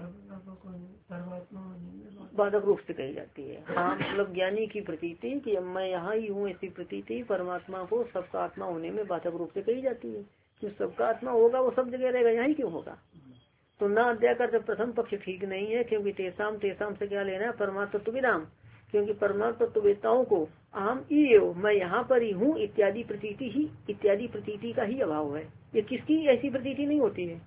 A: बाधक रूप से कही जाती है। हाँ मतलब ज्ञानी की प्रतीति कि मैं यहाँ ही हूँ ऐसी प्रतीति परमात्मा को सबका आत्मा होने में बाधक रूप से कही जाती है। जो सबका आत्मा होगा वो सब जगह रहेगा, यहाँ ही क्यों होगा? तो न अध्याय कर प्रथम पक्ष ठीक नहीं है क्योंकि तेसाम तेसाम से क्या लेना है? परमात्म तत्वविदाम। क्योंकि परमात्म तत्ववेत्ताओं को अहम ईव मैं यहाँ पर ही हूँ इत्यादि प्रतीति ही इत्यादि प्रतीति का ही अभाव है। ये किसकी ऐसी प्रतीति नहीं होती है?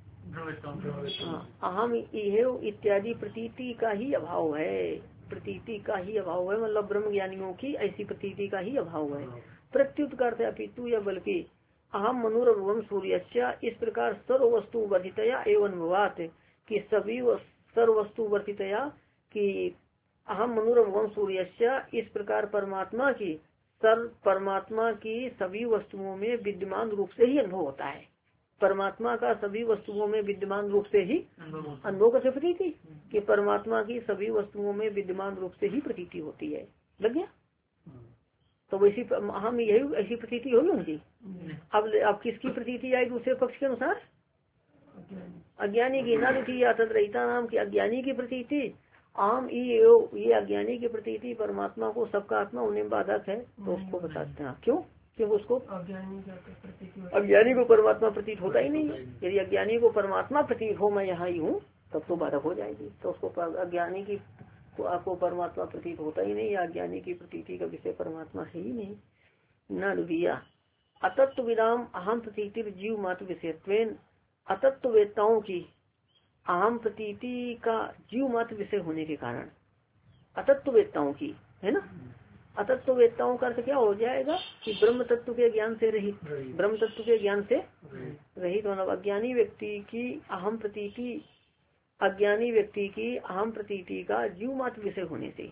A: अहम इहेव इत्यादि प्रतीति का ही अभाव है। प्रतीति का ही अभाव है मतलब ब्रह्म ज्ञानियों की ऐसी प्रतीति का ही अभाव है। प्रत्युत करते अपितु या बल्कि अहम मनुरभुवम सूर्यस्य इस प्रकार सर्व वस्तु वर्धितया एवं अनुभवात कि सभी सर्व वस्तु वर्धितया कि अहम मनुरभुवम सूर्यस्य इस प्रकार परमात्मा की सर्व परमात्मा की सभी वस्तुओं में विद्यमान रूप से ही अनुभव होता है। परमात्मा का सभी वस्तुओं में विद्यमान रूप से ही अनुभव करके प्रतीति कि परमात्मा की सभी वस्तुओं में विद्यमान रूप से ही प्रतीति होती है। लग गया। तो वैसी हम यही ऐसी प्रतीति होगी उनकी। अब अब किसकी प्रतीति आएगी दूसरे पक्ष के अनुसार? अज्ञानी की ना दुखी या तद्रहिता नाम की अज्ञानी की प्रतीति आम ये अज्ञानी की प्रतीति परमात्मा को सबका आत्मा होने में बाधक है। तो उसको बताते हैं क्यों? क्योंकि उसको अज्ञानी को परमात्मा प्रतीत होता ही नहीं है। यदि अज्ञानी को परमात्मा प्रतीत हो मैं यहाँ ही हूँ तब तो बाधक हो जाएगी। तो उसको अज्ञानी की तो आपको परमात्मा प्रतीत होता ही नहीं, या अज्ञानी की प्रतीति का विषय परमात्मा है ही नहीं। न दुविया अतत्व विदाम अहम प्रतीति जीव मात्र विषयत्वेन अतत्व वेत्ताओं की अहम प्रतीति का जीव मात्र विषय होने के कारण अतत्व वेत्ताओं की है ना। अतत्व वेत्ताओं का अर्थ क्या हो जाएगा कि ब्रह्म तत्व के ज्ञान से रहित, ब्रह्म तत्व के ज्ञान से रहित मतलब अज्ञानी व्यक्ति की अहम प्रतीति अज्ञानी व्यक्ति की अहम प्रतीति का जीव मात्र विषय होने से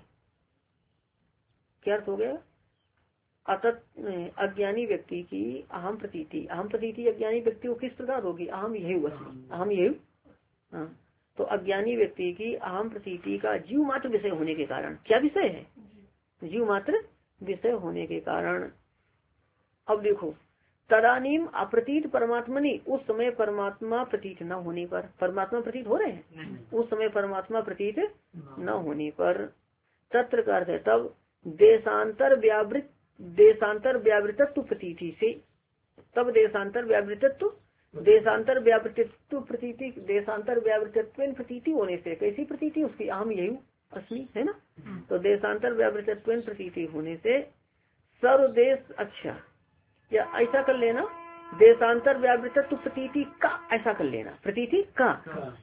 A: क्या अर्थ हो गया? अतत अज्ञानी व्यक्ति की अहम प्रतीति अहम प्रतीति अज्ञानी व्यक्ति को किस प्रकार होगी? अहम यही अहम यही हाँ। तो अज्ञानी व्यक्ति की अहम प्रतीति का जीव मात्र विषय होने के कारण क्या विषय है? जीव मात्र विषय होने के कारण। अब देखो तदानीम अप्रतीत परमात्मनि उस समय परमात्मा प्रतीत न होने पर परमात्मा प्रतीत हो रहे हैं उस समय परमात्मा प्रतीत न होने पर तत्र का अर्थ है तब देशांतर व्यावृत देशांतर व्यावृतत्व प्रतीति से तब देशांतर व्यावृतत्व देशांतर व्यावृतत्व प्रतीति देशांतर व्यावृतत्व प्रतीति होने से कैसी प्रतीति उसकी अहम यही अस्मि है ना। तो देशांतर व्यावृतत्व प्रतीति होने से सर्वदेश अच्छा या ऐसा कर लेना देशांतर व्यावृतत्व प्रतीति का ऐसा कर लेना प्रतीति का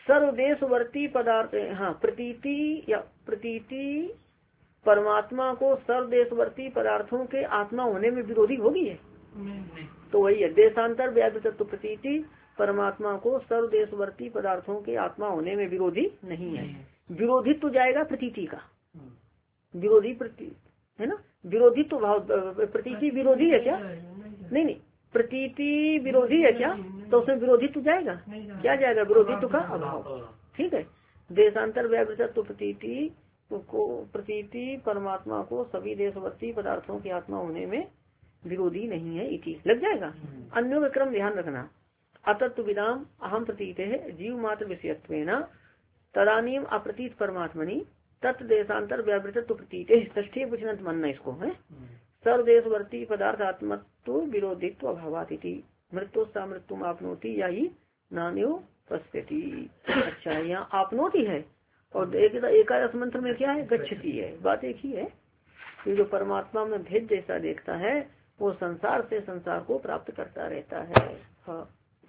A: सर्वदेशवर्ती पदार्थ, हाँ प्रतीति या प्रतीति परमात्मा को सर्वदेशवर्ती पदार्थों के आत्मा होने में विरोधी होगी है। तो वही है देशांतर व्याप्त तत्व प्रतीति परमात्मा को सर्वदेशवर्ती पदार्थों के आत्मा होने में विरोधी नहीं है। विरोधित्व तो जाएगा प्रतीति का, विरोधी प्रती है ना, विरोधित्व भाव प्रतीति विरोधी है क्या? नहीं नहीं, प्रतीति विरोधी है क्या? तो उसमें विरोधित्व जाएगा, क्या जाएगा? विरोधित्व का अभाव। ठीक है, देशांतर व्याप्त तत्व प्रतीति को प्रतीति परमात्मा को सभी देशवर्ती पदार्थों की आत्मा होने में विरोधी नहीं है, इति लग जाएगा। अन्यों का क्रम ध्यान रखना। अतत्व विदाम अहम प्रतीत है जीव मात्र विषयत्वेन तदानीम अप्रतीत परमात्मनि तत् देशांतर व्यावृतत्व प्रतीत है। ष्ठी वचन मानना इसको है। सर्वदेशवर्ती पदार्थ आत्मत्व विरोधित्व अभावातिथि मृत्यु सा मृत्यु आपनोति या ही नान्यो पश्यति। अच्छा, यहाँ आपनोति है और एकादश मंत्र में क्या है? गच्छति है। बात एक ही है कि जो परमात्मा में भेद जैसा देखता है वो संसार से संसार को प्राप्त करता रहता है। हाँ,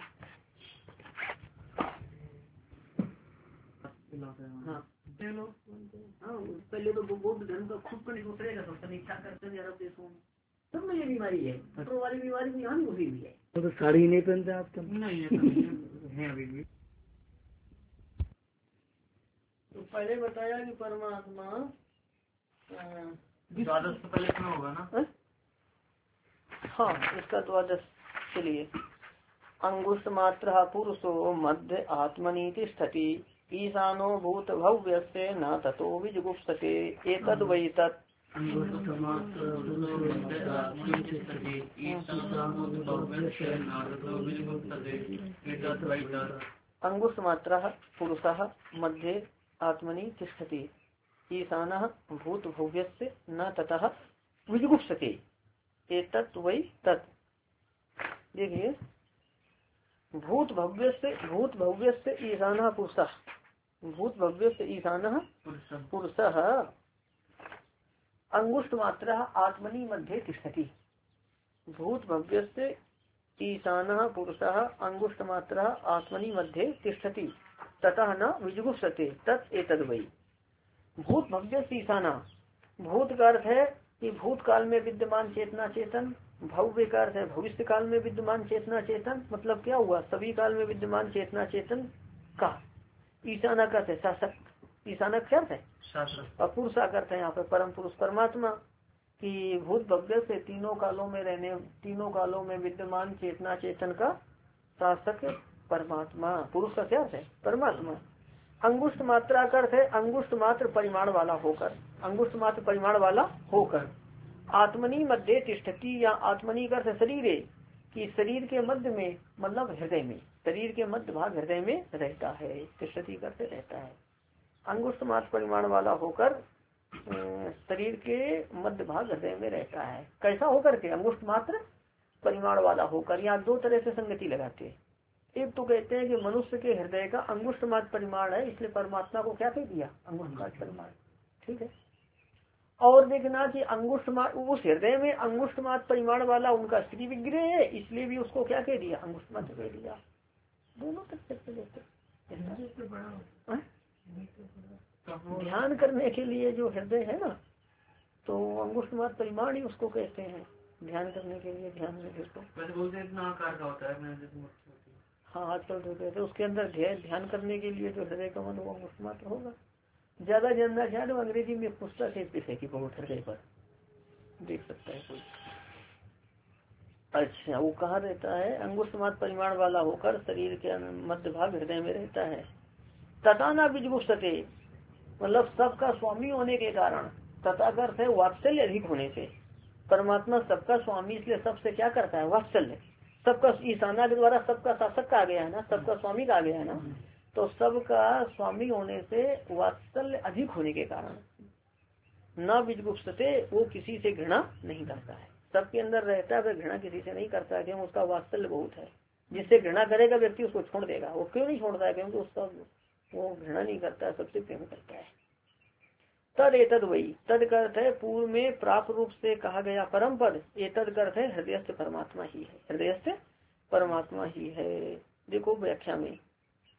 A: हाँ। हाँ, पहले तो बौद्ध धर्म का खुद को दूसरे का समीक्षा करते हैं अरब देशों में, सब में ये बीमारी है। तो वाली बीमारी भी यहाँ भी घुसी हुई है। तो साड़ी नहीं पहनते आप तो नहीं है अभी भी। तो पहले बताया कि परमात्मा
B: द्वादश तो पहले क्यों होगा ना?
A: है? हाँ, इसका द्वादश चलिए। अंगुष्ठ मात्र पुरुषो मध्य आत्मनीति स्थिति ईशानो भूत भव्य से न ततो विजुगुप्सते एतद् वै तत्। अंगुष्ठ मात्र पुरुषः मध्य आत्मनि तिष्ठति ईशानः भूत भव्य से न ततः विजुगुप्सते एतत् वै तत्। देखिए, भूत भव्य से भूत भव्य से ईशानः पुरुषः, भूत भव्य से ईशानः पुरुषः अंगुष्ठ मात्र आत्मनि मध्ये तिष्ठति। भूत भव्य से ईशानः पुरुषः अंगुष्ठ मात्र आत्मनि मध्ये तिष्ठति ततः न विजुगुप्सते तत् एतद् वै। भूत भव्य से ईशाना, भूत का अर्थ है कि भूत काल में विद्यमान चेतना चेतन, भव्य का अर्थ है भविष्य काल में विद्यमान चेतना चेतन। मतलब क्या हुआ? सभी काल में विद्यमान चेतना चेतन का। ईशाना का है शासक, ईशाना क्या है शासक। और पुरुषा करते हैं यहाँ पे परम पुरुष परमात्मा की भूत भव्य से तीनों कालों में रहने, तीनों कालों में विद्यमान चेतना चेतन का शासक परमात्मा। पुरुष का क्या है? परमात्मा। अंगुष्ठ मात्रा का अर्थ है अंगुष्ठ मात्र परिमाण वाला होकर, अंगुष्ठ मात्र परिमाण वाला होकर। आत्मनि मध्य तिष्ठति या आत्मनि का अर्थ शरीर कि शरीर के मध्य में मतलब हृदय में, शरीर के मध्य भाग हृदय में रहता है। तिष्ठति करते रहता है। अंगुष्ठ मात्र परिमाण वाला होकर शरीर के मध्य भाग हृदय में रहता है। कैसा होकर के? अंगुष्ठ मात्र परिमाण वाला होकर। यहाँ दो तरह से संगति लगाते हैं। एक तो कहते हैं कि मनुष्य के हृदय का अंगुष्ठ मात्र परिमाण है, इसलिए परमात्मा को क्या कह दिया? अंगुष्ठ मात्र परिमाण। ठीक है। और देखना कि अंगुष्ठ मात्र उस हृदय में अंगुष्ठ मात्र परिमाण वाला उनका स्त्री विग्रह है, इसलिए भी उसको क्या कह दिया? अंगुष्ठ मात्र कह दिया। दोनों तरह से लेते। ध्यान करने के लिए जो हृदय है ना, तो अंगुष्ठ मात्र परिमाण ही उसको कहते हैं। ध्यान करने के लिए ध्यान में देखो। हाँ, आजकल तो कहते उसके अंदर ध्यान करने के लिए जो हृदय का मन वो अंगुष्ठ मात्र होगा। ज्यादा जानना चाहे तो अंग्रेजी में पुस्तक है इस विषय की, बहुत हृदय पर देख सकता है कोई। अच्छा, वो कहाँ रहता है? अंगुष्ठ मात्र परिमाण वाला होकर शरीर के मध्य भाग हृदय में रहता है। तथा न विजुगुप्सते मतलब सबका स्वामी होने के कारण, तथा का अर्थ है वात्सल्य अधिक होने से। परमात्मा सबका स्वामी, इसलिए सबसे क्या करता है? वात्सल्य। सबका ईशाना के द्वारा सबका शासक का आ गया है ना, सबका स्वामी का आ गया है ना, तो सबका स्वामी होने से वात्सल्य अधिक होने के कारण न विजुगुप्सते वो किसी से घृणा नहीं करता है। सबके अंदर रहता है, घृणा किसी से नहीं करता है क्योंकि उसका वात्सल्य बहुत है। जिससे घृणा करेगा व्यक्ति उसको छोड़ देगा। वो क्यों नहीं छोड़ता है? क्योंकि उसका वो घृणा नहीं करता है, सबसे प्रेम करता है। तद एतद वही, तद का अर्थ है पूर्व में प्राप्त रूप से कहा गया परम पद। एतद का अर्थ है हृदयस्थ परमात्मा ही है, हृदयस्थ परमात्मा ही है। देखो व्याख्या में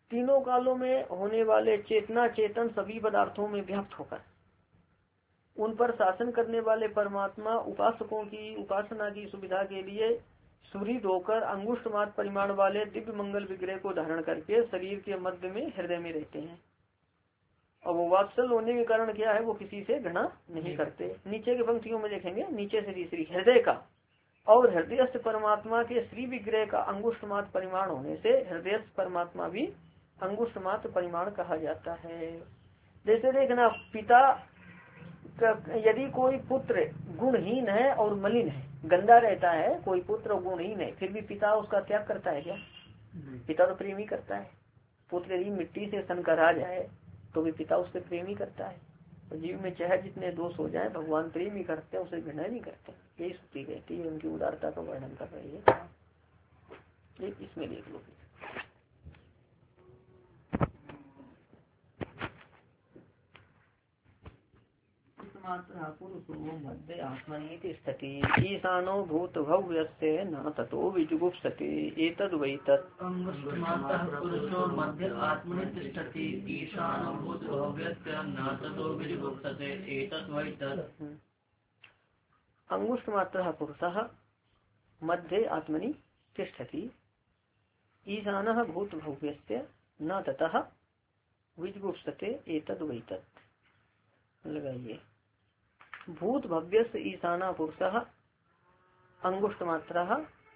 A: तीनों कालों में होने वाले चेतना चेतन सभी पदार्थों में व्याप्त होकर उन पर शासन करने वाले परमात्मा उपासकों की उपासना की सुविधा के लिए सुहृद होकर अंगुष्ठ मात्र परिमाण वाले दिव्य मंगल विग्रह को धारण करके शरीर के मध्य में हृदय में रहते हैं। और वो वात्सल होने के कारण क्या है, वो किसी से घृणा नहीं करते। नीचे के पंक्तियों में देखेंगे, नीचे से तीसरी हृदय का और हृदयस्थ परमात्मा के श्री विग्रह का अंगुष्ठ मात्र परिमाण होने से हृदयस्थ परमात्मा भी अंगुष्ठ मात्र परिमाण कहा जाता है। जैसे देखना, पिता यदि कोई पुत्र गुणहीन है और मलिन है, गंदा रहता है, कोई पुत्र गुणहीन है, फिर भी पिता उसका त्याग करता है क्या? पिता तो प्रेम ही करता है। पुत्र यदि मिट्टी से सनकर आ जाए तो भी पिता उससे प्रेम ही करता है। तो जीव में चाहे जितने दोष हो जाए भगवान प्रेम ही करते हैं, उसे घृणा नहीं करते। यही श्रुति कहती है, उनकी उदारता का वर्णन कर रही है। इसमें देख लो, पुरुषो मध्य आत्मनि तिष्ठति ईशानो भूत भव्यस्य न ततो विजुगुप्सते एतद् वै तत्।
B: पुरुषो मध्य आत्मनि तिष्ठति ईशानो भूत भव्यस्य न ततो विजुगुप्सते एतद् वै तत्।
A: अंगुष्ठ मात्रः पुरुषः मध्ये आत्मनि तिष्ठति ईशानः भूत भव्यस्य न ततः विजुगुप्सते एतद् वै तत्। लगाइए, भूत भव्य ईशाना पुरुषः अंगुष्ठ मात्रः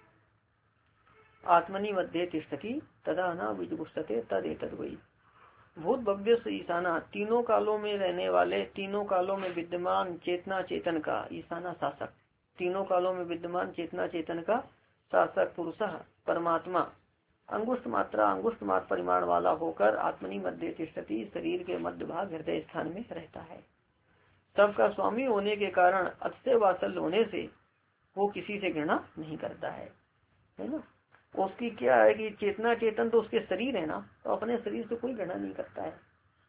A: आत्मनि मध्ये तिष्ठति तदा न विजुगुप्सते तदेतद् वै। भूत भव्य ईशाना तीनों कालों में रहने वाले, तीनों कालों में विद्यमान चेतना चेतन का ईशाना शासक, तीनों कालों में विद्यमान चेतना चेतन का शासक पुरुषः परमात्मा अंगुष्ठ मात्रा अंगुष्ठ मात्र परिमाण वाला होकर आत्मनि मध्ये तिष्ठति शरीर के मध्य भाग हृदय स्थान में रहता है। सबका स्वामी होने के कारण अतिशय वात्सल्य होने से वो किसी से घृणा नहीं करता है, है ना। उसकी क्या है कि चेतना चेतन तो उसके शरीर है ना, तो अपने शरीर से कोई घृणा नहीं करता है,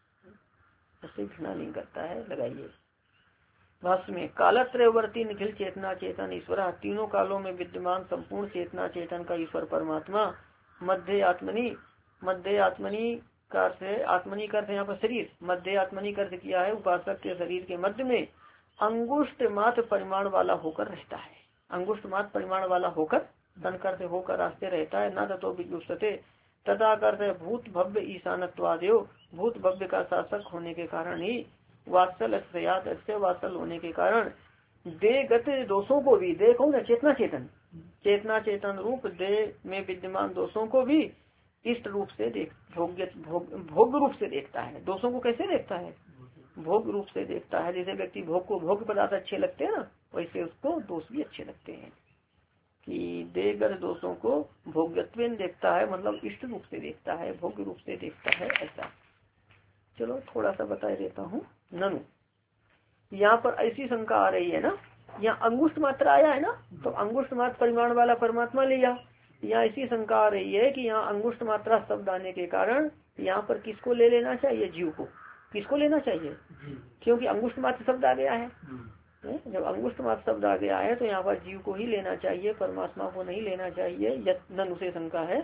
A: उससे घृणा नहीं करता है। लगाइए भाष्य में, कालत्रयवर्ती निखिल चेतना चेतन ईश्वर, तीनों कालों में विद्यमान संपूर्ण चेतना चेतन का ईश्वर परमात्मा मध्य आत्मनि, मध्य आत्मनि का अर्थ है, आत्मनि का अर्थ यहाँ पर शरीर, मध्य आत्मनि का अर्थ किया है उपासक के शरीर के मध्य में अंगुष्ठ मात्र परिमाण वाला होकर रहता है। अंगुष्ठ मात्र परिमाण वाला होकर, तन करते होकर रास्ते रहता है। न ततो विजुगुप्सते, तथा करते भूत भव्य ईशानत्वादेव, भूत भव्य का शासक होने के कारण ही वात्सल अक्षयात अक्षय वात्सल होने के कारण देहगत दोषों को भी, देह कौन है? चेतना चेतन, चेतना चेतन रूप देह में विद्यमान दोषों को भी इष्ट रूप से देख भोग्य भोग, भोग रूप से देखता है। दोषों को कैसे देखता है? भोग रूप से देखता है। जैसे व्यक्ति भोग को भोग पदार्थ अच्छे लगते हैं ना, वैसे उसको दोष भी अच्छे लगते हैं। कि देहगत दोषों को भोग्यत्व देखता है, मतलब इष्ट रूप से देखता है, भोग रूप से देखता है, ऐसा। चलो थोड़ा सा बता देता हूँ। ननु, यहाँ पर ऐसी शंका आ रही है ना, यहाँ अंगुष्ठ मात्रा आया है ना, तो अंगुष्ठ मात्र परिमाण वाला परमात्मा लिया। यहाँ ऐसी शंका आ रही है कि यहाँ अंगुष्ठ मात्रा शब्द आने के कारण यहाँ पर किसको ले लेना चाहिए? जीव को। किसको लेना चाहिए? क्योंकि अंगुष्ठ मात्र शब्द आ गया है। जब अंगुष्ठ मात्र शब्द आ गया है तो यहाँ पर जीव को ही लेना चाहिए, परमात्मा को नहीं लेना चाहिए। यत्न उसे शंका है।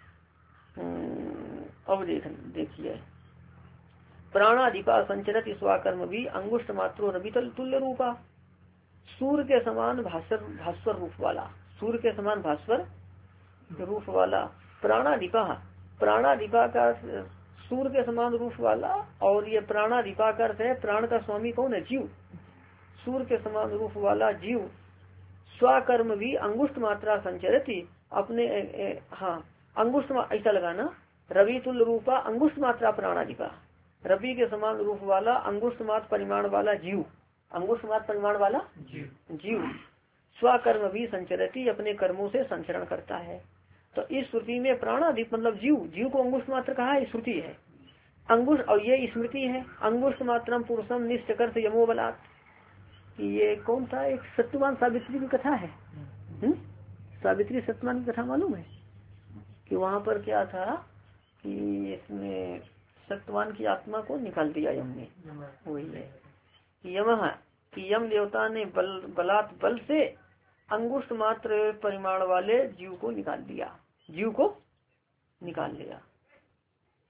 A: अब देख देखिए, प्राणाधिपा संचरित स्वाकर्म भी अंगुष्ठ मात्रो रवि तुल्य रूपा, सूर्य के समान भास्वर भास्वर रूप वाला, सूर्य के समान भास्वर रूप वाला। प्राणाधिपा, प्राणाधिपा का सूर्य के समान रूप वाला, और ये प्राणाधिपा का अर्थ है प्राण का स्वामी कौन है? जीव। सूर्य के समान रूप वाला जीव स्वकर्म भी अंगुष्ठ मात्रा संचरती, अपने ए, ए, हाँ अंगुष्ठ, ऐसा लगाना, रवि तुल्य रूपा अंगुष्ठ मात्रा प्राणाधिपा, रवि के समान रूप वाला अंगुष्ठ मात्र परिमाण वाला जीव, अंगुष्ठ मात्र परिमाण वाला जीव स्वकर्म भी संचरती, अपने कर्मों से संचरण करता है। तो इस श्रुति में प्राणाधिप मतलब जीव, जीव को अंगुष्ठ मात्र कहा है, श्रुति है अंगुष्ठ, और ये स्मृति है अंगुष्ठ मात्रम पुरुषम निष्ठकर से यमो बलात्। ये कौन था? एक सत्यवान सावित्री की कथा है। हुँ? सावित्री सत्यवान की कथा मालूम है कि वहाँ पर क्या था कि इसमें सत्यवान की आत्मा को निकाल दिया यम ने। वही है यम, कि यम देवता ने बल बलात् बल से अंगुष्ठ मात्र परिमाण वाले जीव को निकाल दिया, जीव को निकाल लिया।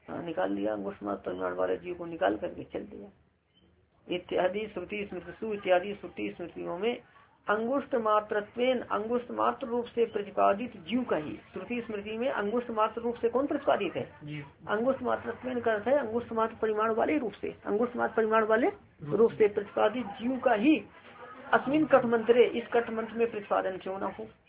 A: हाँ, निकाल दिया, अंगुष्ठ मात्र परिमाण वाले जीव को निकाल करके चल दिया। इत्यादि श्रुति स्मृतिषु इत्यादि श्रुति स्मृतियों में अंगुष्ठ मात्रत्वेन अंगुष्ठ मात्र रूप से प्रतिपादित जीव का ही, श्रुति स्मृति में अंगुष्ठ मात्र रूप से कौन प्रतिपादित है? अंगुष्ठ मात्रत्वेन का अर्थ है अंगुष्ठ मात्र परिमाण वाले रूप से, अंगुष्ठ मात्र परिमाण वाले रूप से प्रतिपादित जीव का ही अस्मिन कटमंत्रे, इस कटमंत्र में प्रतिपादन क्यों ना हो,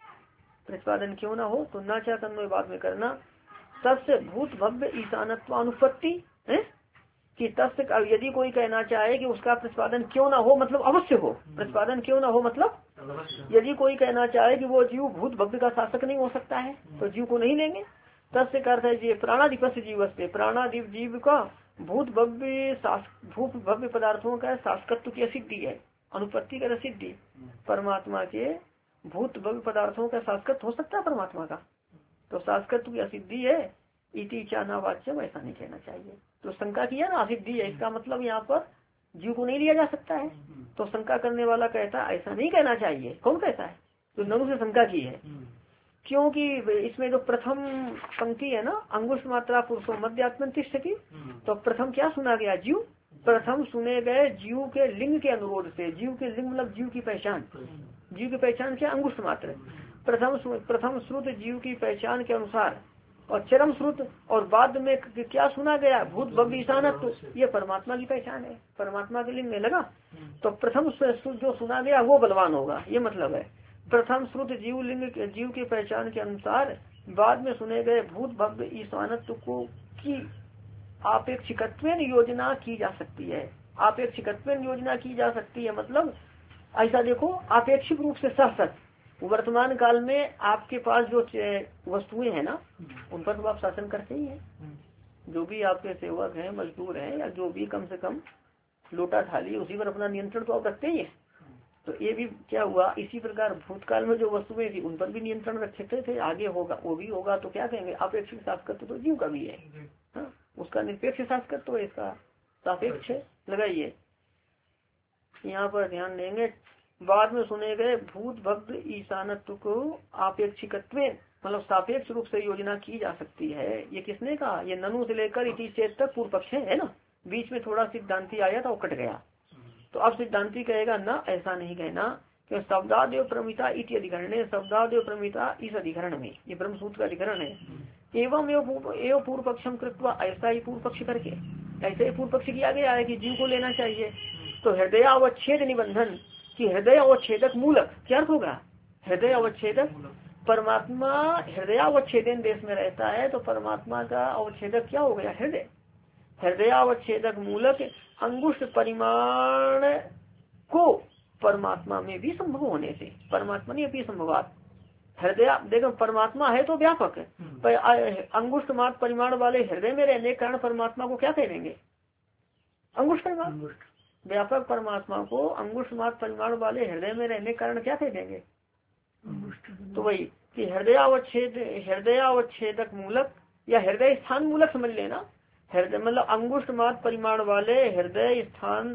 A: प्रतिपादन क्यों ना हो, तो ना चाह कर बाद में करना। तस्य भूत भव्य ईशानत्वानुपत्ति है कि तस्य, यदि कोई कहना चाहे कि उसका प्रतिपादन क्यों ना हो मतलब अवश्य हो, प्रतिपादन क्यों ना हो मतलब यदि कोई कहना चाहे कि वो जीव भूत भव्य का शासक नहीं हो सकता है तो जीव को नहीं लेंगे। तस्य का अर्थ है ये प्राणाधिपस्य जीवस्ते, प्राणाधिप जीव का भूत भव्य भूत भव्य पदार्थों का शासकत्व की सिद्धि है, अनुपत्ति का सिद्धि। परमात्मा के भूत भव्य पदार्थों का शासकत्व हो सकता है परमात्मा का, तो शासकत्व की असिद्धि है। इति चाना वाच्यम, ऐसा नहीं कहना चाहिए। तो शंका किया ना असिद्धि है, इसका मतलब यहाँ पर जीव को नहीं लिया जा सकता है, तो शंका करने वाला कहता है ऐसा नहीं कहना चाहिए। कौन कहता है? तो ननु से शंका की है, क्योंकि इसमें जो प्रथम पंक्ति है ना, अंगुष्ठ मात्रा पुरुषो मध्यात्मन तिष्ठति, तो प्रथम क्या सुना गया? जीव। प्रथम सुने गए जीव के लिंग के अनुरोध से, जीव के लिंग मतलब जीव की पहचान, जीव की पहचान क्या? अंगुष्ठ मात्र। प्रथम प्रथम श्रुत जीव की पहचान के अनुसार और चरम श्रुत, और बाद में क्या सुना गया? भूत भव्य ईशानत्व, ये परमात्मा की पहचान है, परमात्मा के लिंग में लगा। तो प्रथम श्रुत जो सुना गया वो बलवान होगा, ये मतलब है। प्रथम श्रुत जीव लिंग जीव की पहचान के अनुसार बाद में सुने गए भूत भव्य ईशानत्व को की आपेक्षिकत्व योजना की जा सकती है, आपेक्षिकत्व योजना की जा सकती है। मतलब ऐसा देखो, आपेक्षिक रूप से शासक, वर्तमान काल में आपके पास जो वस्तुएं हैं ना उन पर तो आप शासन करते ही हैं, जो भी आपके सेवक हैं, मजदूर हैं, या जो भी कम से कम लोटा थाली, उसी पर अपना नियंत्रण तो आप रखते ही हैं। तो ये भी क्या हुआ, इसी प्रकार भूतकाल में जो वस्तुएं थी उन पर भी नियंत्रण रखते थे, आगे होगा वो भी होगा। तो क्या कहेंगे? अपेक्षिक शासकत्व तो जीव का भी है, हाँ? उसका निरपेक्ष शासकत्व है, इसका सापेक्ष लगाइए। यहाँ पर ध्यान देंगे, बाद में सुने गए भूत भव्य ईशानत्व को आपेक्षिकत्व मतलब सापेक्ष रूप से योजना की जा सकती है। ये किसने कहा? ये ननु से लेकर इति चेत तक पूर्व पक्ष है ना, बीच में थोड़ा सिद्धांति आया था वो कट गया। तो अब सिद्धांति कहेगा ना ऐसा नहीं कहना, कि शब्दादेव प्रमिता इति अधिकरण है, शब्दादेव प्रमिता इस अधिकरण में, ये ब्रह्म सूत्र का अधिकरण है। एवं एवं पूर्व पक्षम कृत्वा, ऐसा ही पूर्व पक्ष करके ऐसे ही पूर्व पक्ष किया गया है कि जीव को लेना चाहिए। तो हृदय अवच्छेद निबंधन कि हृदय अवच्छेदक मूलक क्या अर्थ होगा? हृदय अवच्छेदक, परमात्मा हृदय अवच्छेदन देश में रहता है, तो परमात्मा का अवच्छेदक क्या हो गया? हृदय। हृदय अवच्छेदक मूलक अंगुष्ठ परिमाण को परमात्मा में भी संभव होने से, परमात्मा ने भी संभवात हृदय, देखो परमात्मा है तो व्यापक है, पर अंगुष्ठ मात्र परिमाण वाले हृदय में रहने के कारण परमात्मा को क्या कह देंगे? अंगुष्ठ परिमाण। व्यापक परमात्मा को अंगुष्ठ मात्र परिमाण वाले हृदय में रहने के कारण क्या कह देंगे? तो वही कि हृदयावच्छेद, हृदयावच्छेदक मूलक या हृदय स्थान मूलक समझ लेना। हृदय मतलब अंगुष्ठ मात्र परिमाण वाले हृदय स्थान,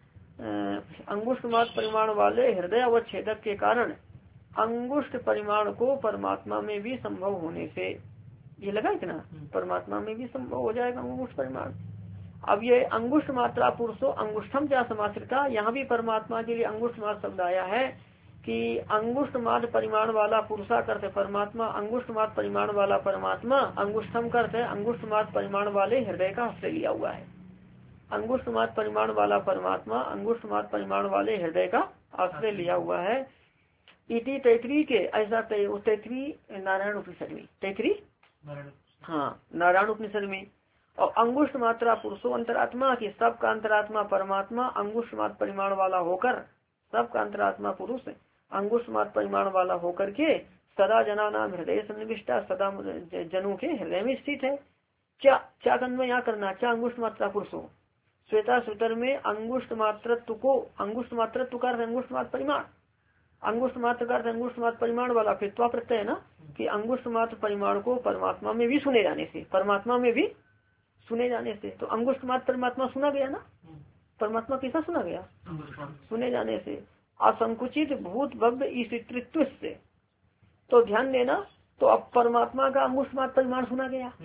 A: अंगुष्ठ मात्र परिमाण वाले हृदय अवच्छेदक के कारण अंगुष्ठ परिमाण को परमात्मा में भी संभव होने से, ये लगा इतना, परमात्मा में भी संभव हो जाएगा अंगुष्ठ परिमाण। अब ये अंगुष्ठ मात्रा पुरुषो अंगुष्ठम क्या समाश्रिता, यहाँ भी परमात्मा के लिए अंगुष्ठ मात्र शब्द आया है कि अंगुष्ठ मात्र परिमाण वाला पुरुषा करते परमात्मा, अंगुष्ठ मात्र परिमाण वाला परमात्मा, अंगुष्ठम करते अंगुष्ठ मात्र परिमाण वाले हृदय का आश्रय लिया हुआ है। अंगुष्ठ मात्र परिमाण वाला परमात्मा अंगुष्ठ मात्र परिमाण वाले हृदय का आश्रय लिया हुआ है। इति तैतरी के, ऐसा तैतरी नारायण उपनिषद में, तैतरी हाँ नारायण उपनिषद में। और अंगुष्ठ मात्रा पुरुषो अंतरात्मा की, सबका अंतरात्मा परमात्मा अंगुष्ठ मात्र परिमाण वाला होकर, सबका अंतरात्मा पुरुष अंगुष्ठ मात्र परिमाण वाला होकर के सदा जना नाम हृदय सन्निविष्टा, सदा जनों के हृदय में स्थित है। क्या क्या कन्वय यहाँ करना? क्या अंगुष्ठ मात्रा पुरुषो, श्वेता सूत्र में अंगुष्ठ मात्रत्व को, अंगुष्ठ मात्रत्व का अंगुष्ठ मात्र परिमाण, अंगुष्ठ मात्र का अंगुष्ठ मात्र परिमाण वाला फिर त्वा प्रत्यय है ना, कि अंगुष्ठ मात्र परिमाण को परमात्मा में भी सुने जाने से, परमात्मा में भी सुने जाने से, तो अंगुष्ठ मात्र परमात्मा सुना गया ना, परमात्मा कैसा सुना गया? सुने जाने से। असंकुचित भूत भव्य ईश्वरित्व से, तो ध्यान देना, तो अब परमात्मा का अंगुष्ठ मात्र परिमाण सुना गया,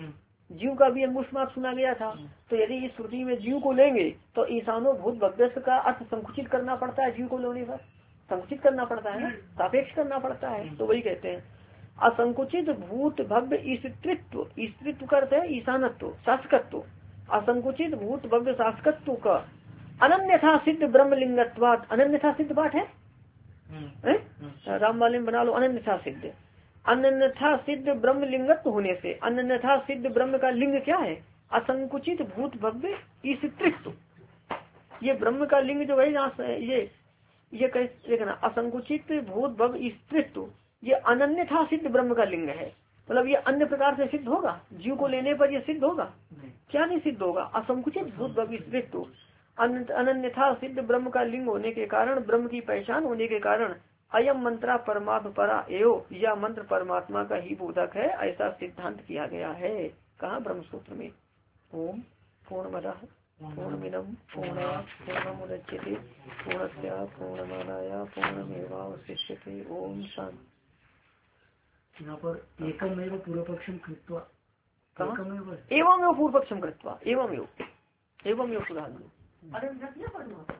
A: जीव का भी अंगुष्ठ मात्र सुना गया था। तो यदि इस श्रुति में जीव को लेंगे तो ईशानो भूत भव्य का अर्थ संकुचित करना पड़ता है, जीव को लेने पर संकुचित करना पड़ता है ना, सापेक्ष करना पड़ता है। तो वही कहते हैं असंकुचित भूत भव्य ईश्वरित्व, ईश्वरित्व का अर्थ है ईशानत्व शासकत्व, असंकुचित भूत भव्य शासकत्व का अनन्यथा सिद्ध ब्रह्मलिंगत्वात्, अनन्यथा सिद्ध पाठ है, है? राम वाले में बना लो, अनन्यथा सिद्ध, अनन्यथा सिद्ध ब्रह्मलिंगत्व होने से, अनन्यथा सिद्ध ब्रह्म का लिंग क्या है, असंकुचित भूत भव्य ईश्वरित्व। ये ब्रह्म का लिंग जो है यहाँ ये ये कैसे देखना, असंकुचित भूत भव्य ईश्वरित्व, ये अनन्यथा सिद्ध ब्रह्म का लिंग है। मतलब ये अन्य प्रकार से सिद्ध होगा, जीव को लेने पर ये सिद्ध होगा, क्या नहीं सिद्ध होगा, असंकुचित भूत भव्य ईश्वरित्व अनन्यथा सिद्ध ब्रह्म का लिंग होने के कारण, ब्रह्म की पहचान होने के कारण अयम मंत्रा परमात्मा परा एवं, यह मंत्र परमात्मा का ही बोधक है, ऐसा सिद्धांत किया गया है। कहाँ ब्रह्म सूत्र में। ओम पूर्णमदः पूर्णमिदं पूर्णात् पूर्णमुदच्यते पूर्णस्य पूर्णमादाय पूर्णमेवावशिष्यते। ओम शांति।
C: यहाँ पर एकमेव पूर्व पक्षम कृत्वा,
A: एवं एवं पूर्व पक्षम कृत्वा, एवं एवं एवं एवं सुधार। अरे